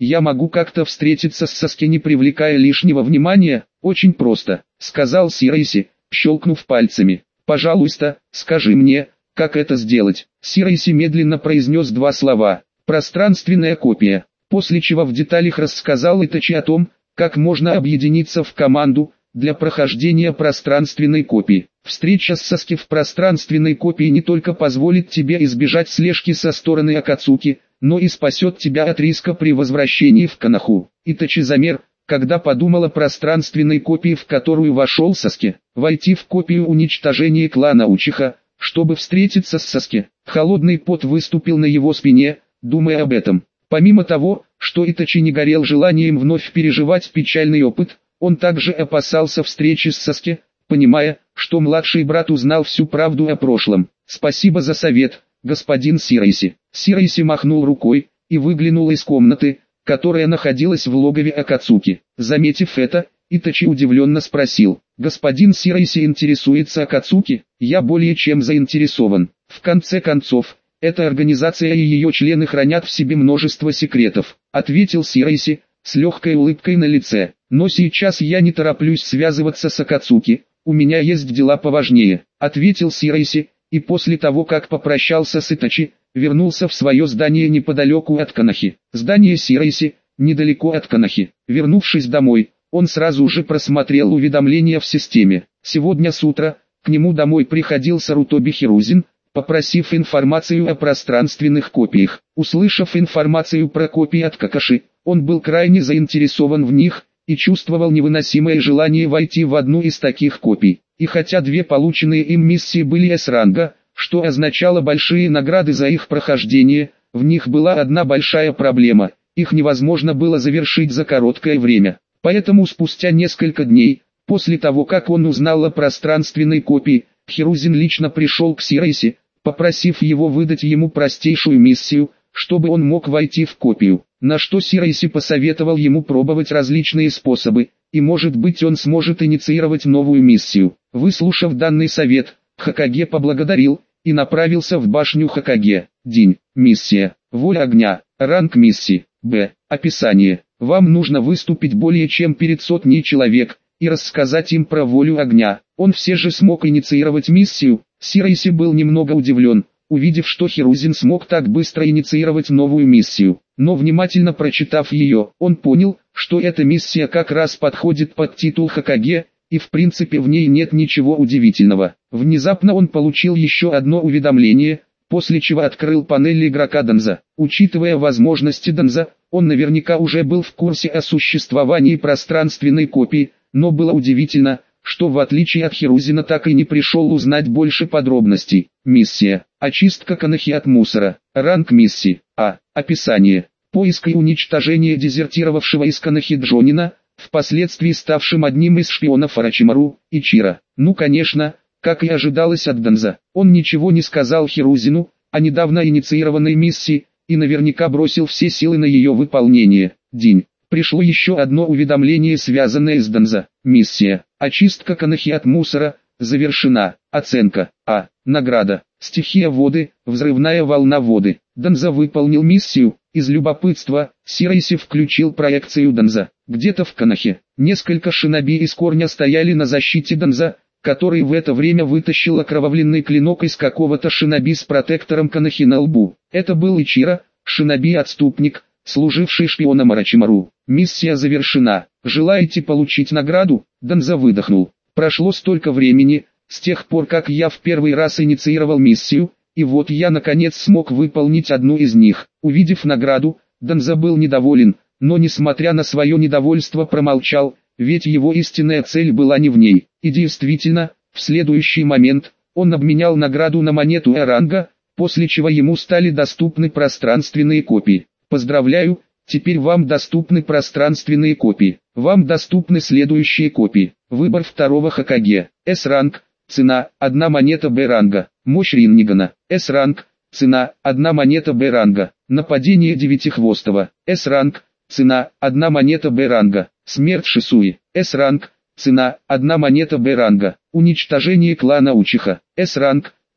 я могу как-то встретиться с Саске, не привлекая лишнего внимания? Очень просто, сказал Сирайси, щелкнув пальцами. Пожалуйста, скажи мне, как это сделать. Сирайси медленно произнес два слова. Пространственная копия. После чего в деталях рассказал Итачи о том, как можно объединиться в команду для прохождения пространственной копии. Встреча с Саске в пространственной копии не только позволит тебе избежать слежки со стороны Акацуки, но и спасет тебя от риска при возвращении в Коноху. Итачи замер, когда подумал о пространственной копии, в которую вошел Саске. Войти в копию уничтожения клана Учиха, чтобы встретиться с Саске. Холодный пот выступил на его спине, думая об этом. Помимо того, что Итачи не горел желанием вновь переживать печальный опыт, он также опасался встречи с Саске, понимая, что младший брат узнал всю правду о прошлом. «Спасибо за совет, господин Сирайси». Сирайси махнул рукой и выглянул из комнаты, которая находилась в логове Акацуки. Заметив это, Итачи удивленно спросил: «Господин Сирайси интересуется Акацуки?» «Я более чем заинтересован. В конце концов, эта организация и ее члены хранят в себе множество секретов», ответил Сирайси, с легкой улыбкой на лице. «Но сейчас я не тороплюсь связываться с Акацуки, у меня есть дела поважнее», ответил Сирайси, и после того, как попрощался с Итачи, вернулся в свое здание неподалеку от Конохи. Здание Сирайси, недалеко от Конохи. Вернувшись домой, он сразу же просмотрел уведомления в системе. Сегодня с утра к нему домой приходил Сарутоби Хирузин, попросив информацию о пространственных копиях. Услышав информацию про копии от Какаши, он был крайне заинтересован в них и чувствовал невыносимое желание войти в одну из таких копий. И хотя две полученные им миссии были С-ранга, что означало большие награды за их прохождение, в них была одна большая проблема: их невозможно было завершить за короткое время. Поэтому спустя несколько дней, после того как он узнал о пространственной копии, Хирузин лично пришел к Сирайси, попросив его выдать ему простейшую миссию, чтобы он мог войти в копию. На что Сирайси посоветовал ему пробовать различные способы, и может быть он сможет инициировать новую миссию. Выслушав данный совет, Хокаге поблагодарил и направился в башню Хокаге. День. Миссия. Воля огня. Ранг миссии. Б. Описание. Вам нужно выступить более чем перед сотней человек и рассказать им про волю огня. Он все же смог инициировать миссию. Сирайси был немного удивлен, увидев, что Хирузин смог так быстро инициировать новую миссию. Но внимательно прочитав ее, он понял, что эта миссия как раз подходит под титул Хокаге, и в принципе в ней нет ничего удивительного. Внезапно он получил еще одно уведомление, после чего открыл панель игрока Данза. Учитывая возможности Данза, он наверняка уже был в курсе о существовании пространственной копии, но было удивительно, что в отличие от Хирузина так и не пришел узнать больше подробностей. Миссия. Очистка Конохи от мусора. Ранг миссии. А. Описание. Поиск и уничтожение дезертировавшего из Конохи Джонина, впоследствии ставшим одним из шпионов Орочимару, Ичиро. Ну конечно, как и ожидалось от Данза, он ничего не сказал Хирузину о недавно инициированной миссии, и наверняка бросил все силы на ее выполнение. День. Пришло еще одно уведомление, связанное с Данза. Миссия. Очистка Конохи от мусора. Завершена. Оценка. А. Награда. Стихия воды. Взрывная волна воды. Данза выполнил миссию. Из любопытства, Сирайси включил проекцию Данза. Где-то в Конохе несколько шиноби из корня стояли на защите Данза, который в это время вытащил окровавленный клинок из какого-то шиноби с протектором Конохи на лбу. Это был Ичиро, шиноби-отступник, служивший шпионом Орочимару. Миссия завершена. Желаете получить награду? Данза выдохнул. Прошло столько времени, с тех пор как я в первый раз инициировал миссию, и вот я наконец смог выполнить одну из них. Увидев награду, Данза был недоволен, но несмотря на свое недовольство промолчал, ведь его истинная цель была не в ней. И действительно, в следующий момент, он обменял награду на монету Э-ранга, после чего ему стали доступны пространственные копии. Поздравляю, теперь вам доступны пространственные копии. Вам доступны следующие копии. Выбор второго Хокаге. С-ранг. Цена – 1 монета Б-ранга. Мощь Риннигана. С-ранг. Цена – 1 монета Б-ранга. Нападение Девятихвостого. С-ранг. Цена – 1 монета Б-ранга. Смерть Шисуи. С-ранг. Цена – 1 монета Б-ранга. Уничтожение клана Учиха. С-ранг.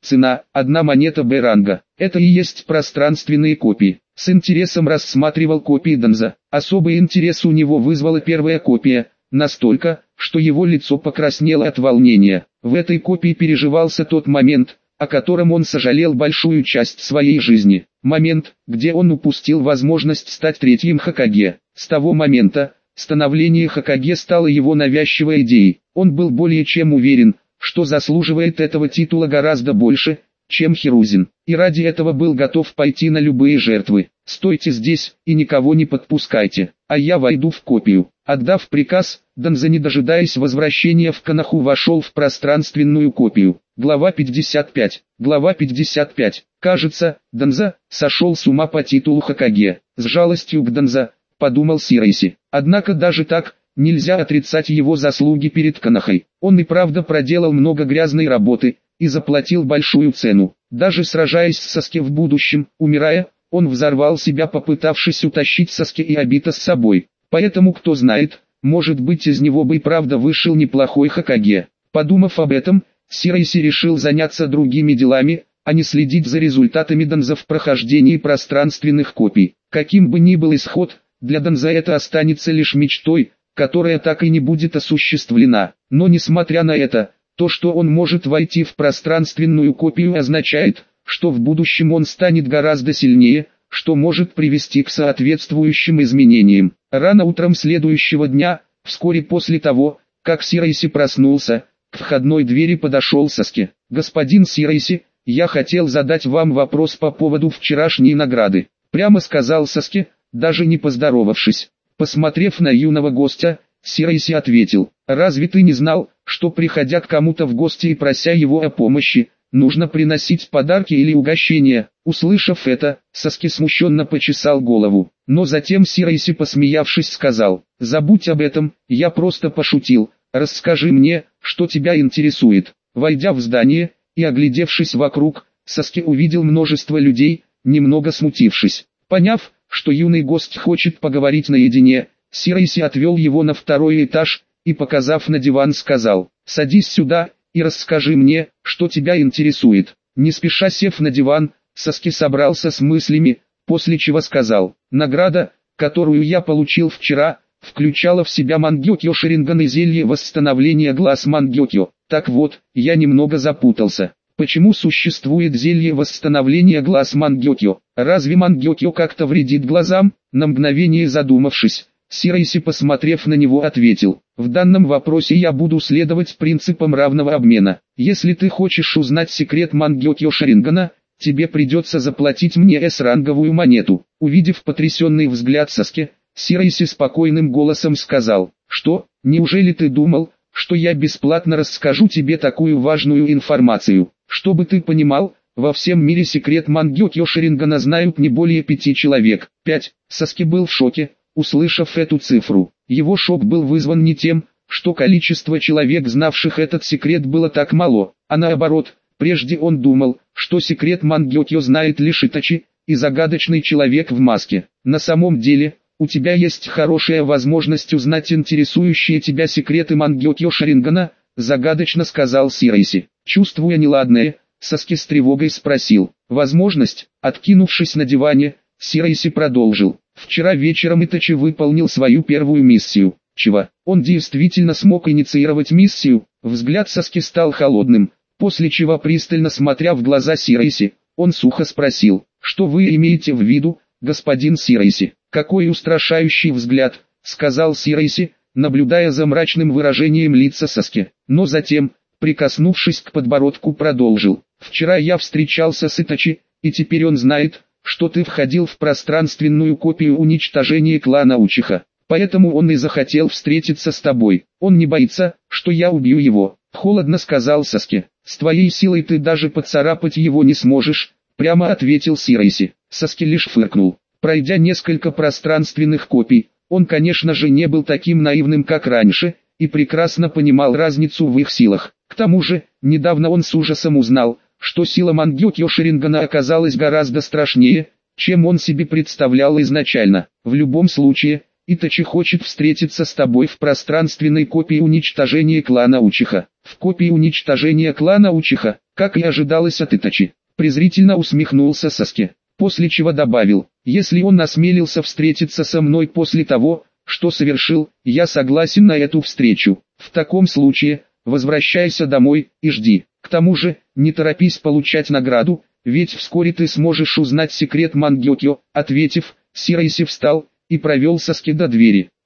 Цена – 1 монета Б-ранга. Это и есть пространственные копии. С интересом рассматривал копии Данза. Особый интерес у него вызвала первая копия, настолько, что его лицо покраснело от волнения. В этой копии переживался тот момент, о котором он сожалел большую часть своей жизни. Момент, где он упустил возможность стать третьим Хокаге. С того момента, становление Хокаге стало его навязчивой идеей. Он был более чем уверен, что заслуживает этого титула гораздо больше, чем Хирузин, и ради этого был готов пойти на любые жертвы. «Стойте здесь и никого не подпускайте, а я войду в копию». Отдав приказ, Данза, не дожидаясь возвращения в Коноху, вошел в пространственную копию. Глава 55. Глава 55. Кажется, Данза сошел с ума по титулу Хокаге. С жалостью к Данза, подумал Сирайси. Однако даже так, нельзя отрицать его заслуги перед Конохой. Он и правда проделал много грязной работы и заплатил большую цену. Даже сражаясь с Саске в будущем, умирая, он взорвал себя, попытавшись утащить Саске и Обита с собой. Поэтому, кто знает, может быть, из него бы и правда вышел неплохой Хокаге. Подумав об этом, Сирайси решил заняться другими делами, а не следить за результатами Данза в прохождении пространственных копий. Каким бы ни был исход, для Данза это останется лишь мечтой, которая так и не будет осуществлена. Но несмотря на это, то, что он может войти в пространственную копию, означает, что в будущем он станет гораздо сильнее, что может привести к соответствующим изменениям. Рано утром следующего дня, вскоре после того, как Сирайси проснулся, к входной двери подошел Саске. «Господин Сирайси, я хотел задать вам вопрос по поводу вчерашней награды», прямо сказал Саске, даже не поздоровавшись. Посмотрев на юного гостя, Сирайси ответил: «Разве ты не знал, что приходя к кому-то в гости и прося его о помощи, нужно приносить подарки или угощения?» Услышав это, Саске смущенно почесал голову. Но затем Сирайси, посмеявшись, сказал: «Забудь об этом, я просто пошутил, расскажи мне, что тебя интересует». Войдя в здание и оглядевшись вокруг, Саске увидел множество людей, немного смутившись. Поняв, что юный гость хочет поговорить наедине, Сирайси отвел его на второй этаж и, показав на диван, сказал: «Садись сюда и расскажи мне, что тебя интересует». Не спеша сев на диван, Саске собрался с мыслями, после чего сказал: «Награда, которую я получил вчера, включала в себя Мангёкё Шаринган и зелье восстановления глаз Мангёкё. Так вот, я немного запутался. Почему существует зелье восстановления глаз Мангёкё? Разве Мангёкё как-то вредит глазам?» На мгновение задумавшись, Сирайси, посмотрев на него, ответил: «В данном вопросе я буду следовать принципам равного обмена. Если ты хочешь узнать секрет Мангёкё Шарингана, тебе придется заплатить мне С-ранговую монету». Увидев потрясенный взгляд Саске, Сирайси спокойным голосом сказал: «Что, неужели ты думал, что я бесплатно расскажу тебе такую важную информацию? Чтобы ты понимал, во всем мире секрет Мангёкё Шарингана знают не более 5 человек». 5. Саске был в шоке, услышав эту цифру. Его шок был вызван не тем, что количество человек, знавших этот секрет, было так мало, а наоборот, прежде он думал, что секрет Мангёкё знает лишь Итачи и загадочный человек в маске. На самом деле, у тебя есть хорошая возможность узнать интересующие тебя секреты Мангёкё Шарингана, загадочно сказал Сирайси. Чувствуя неладное, Саске с тревогой спросил: «Возможность?» Откинувшись на диване, Сирайси продолжил: «Вчера вечером Итачи выполнил свою первую миссию». «Чего? Он действительно смог инициировать миссию?» Взгляд Саске стал холодным, после чего, пристально смотря в глаза Сирайси, он сухо спросил: «Что вы имеете в виду, господин Сирайси?» «Какой устрашающий взгляд», — сказал Сирайси, наблюдая за мрачным выражением лица Саске. Но затем, прикоснувшись к подбородку, продолжил: «Вчера я встречался с Итачи, и теперь он знает, что ты входил в пространственную копию уничтожения клана Учиха. Поэтому он и захотел встретиться с тобой. Он не боится, что я убью его», — холодно сказал Саске. «С твоей силой ты даже поцарапать его не сможешь», — прямо ответил Сирайси. Саске лишь фыркнул. Пройдя несколько пространственных копий, он, конечно же, не был таким наивным, как раньше, и прекрасно понимал разницу в их силах. К тому же, недавно он с ужасом узнал, что сила Мангёкё Шарингана оказалась гораздо страшнее, чем он себе представлял изначально. В любом случае, Итачи хочет встретиться с тобой в пространственной копии уничтожения клана Учиха. В копии уничтожения клана Учиха, как и ожидалось от Итачи. Презрительно усмехнулся Саске, после чего добавил: «Если он осмелился встретиться со мной после того, что совершил, я согласен на эту встречу. В таком случае, возвращайся домой и жди. К тому же, не торопись получать награду, ведь вскоре ты сможешь узнать секрет Мангёкё». Ответив, Сирайси встал и провел Саске до двери.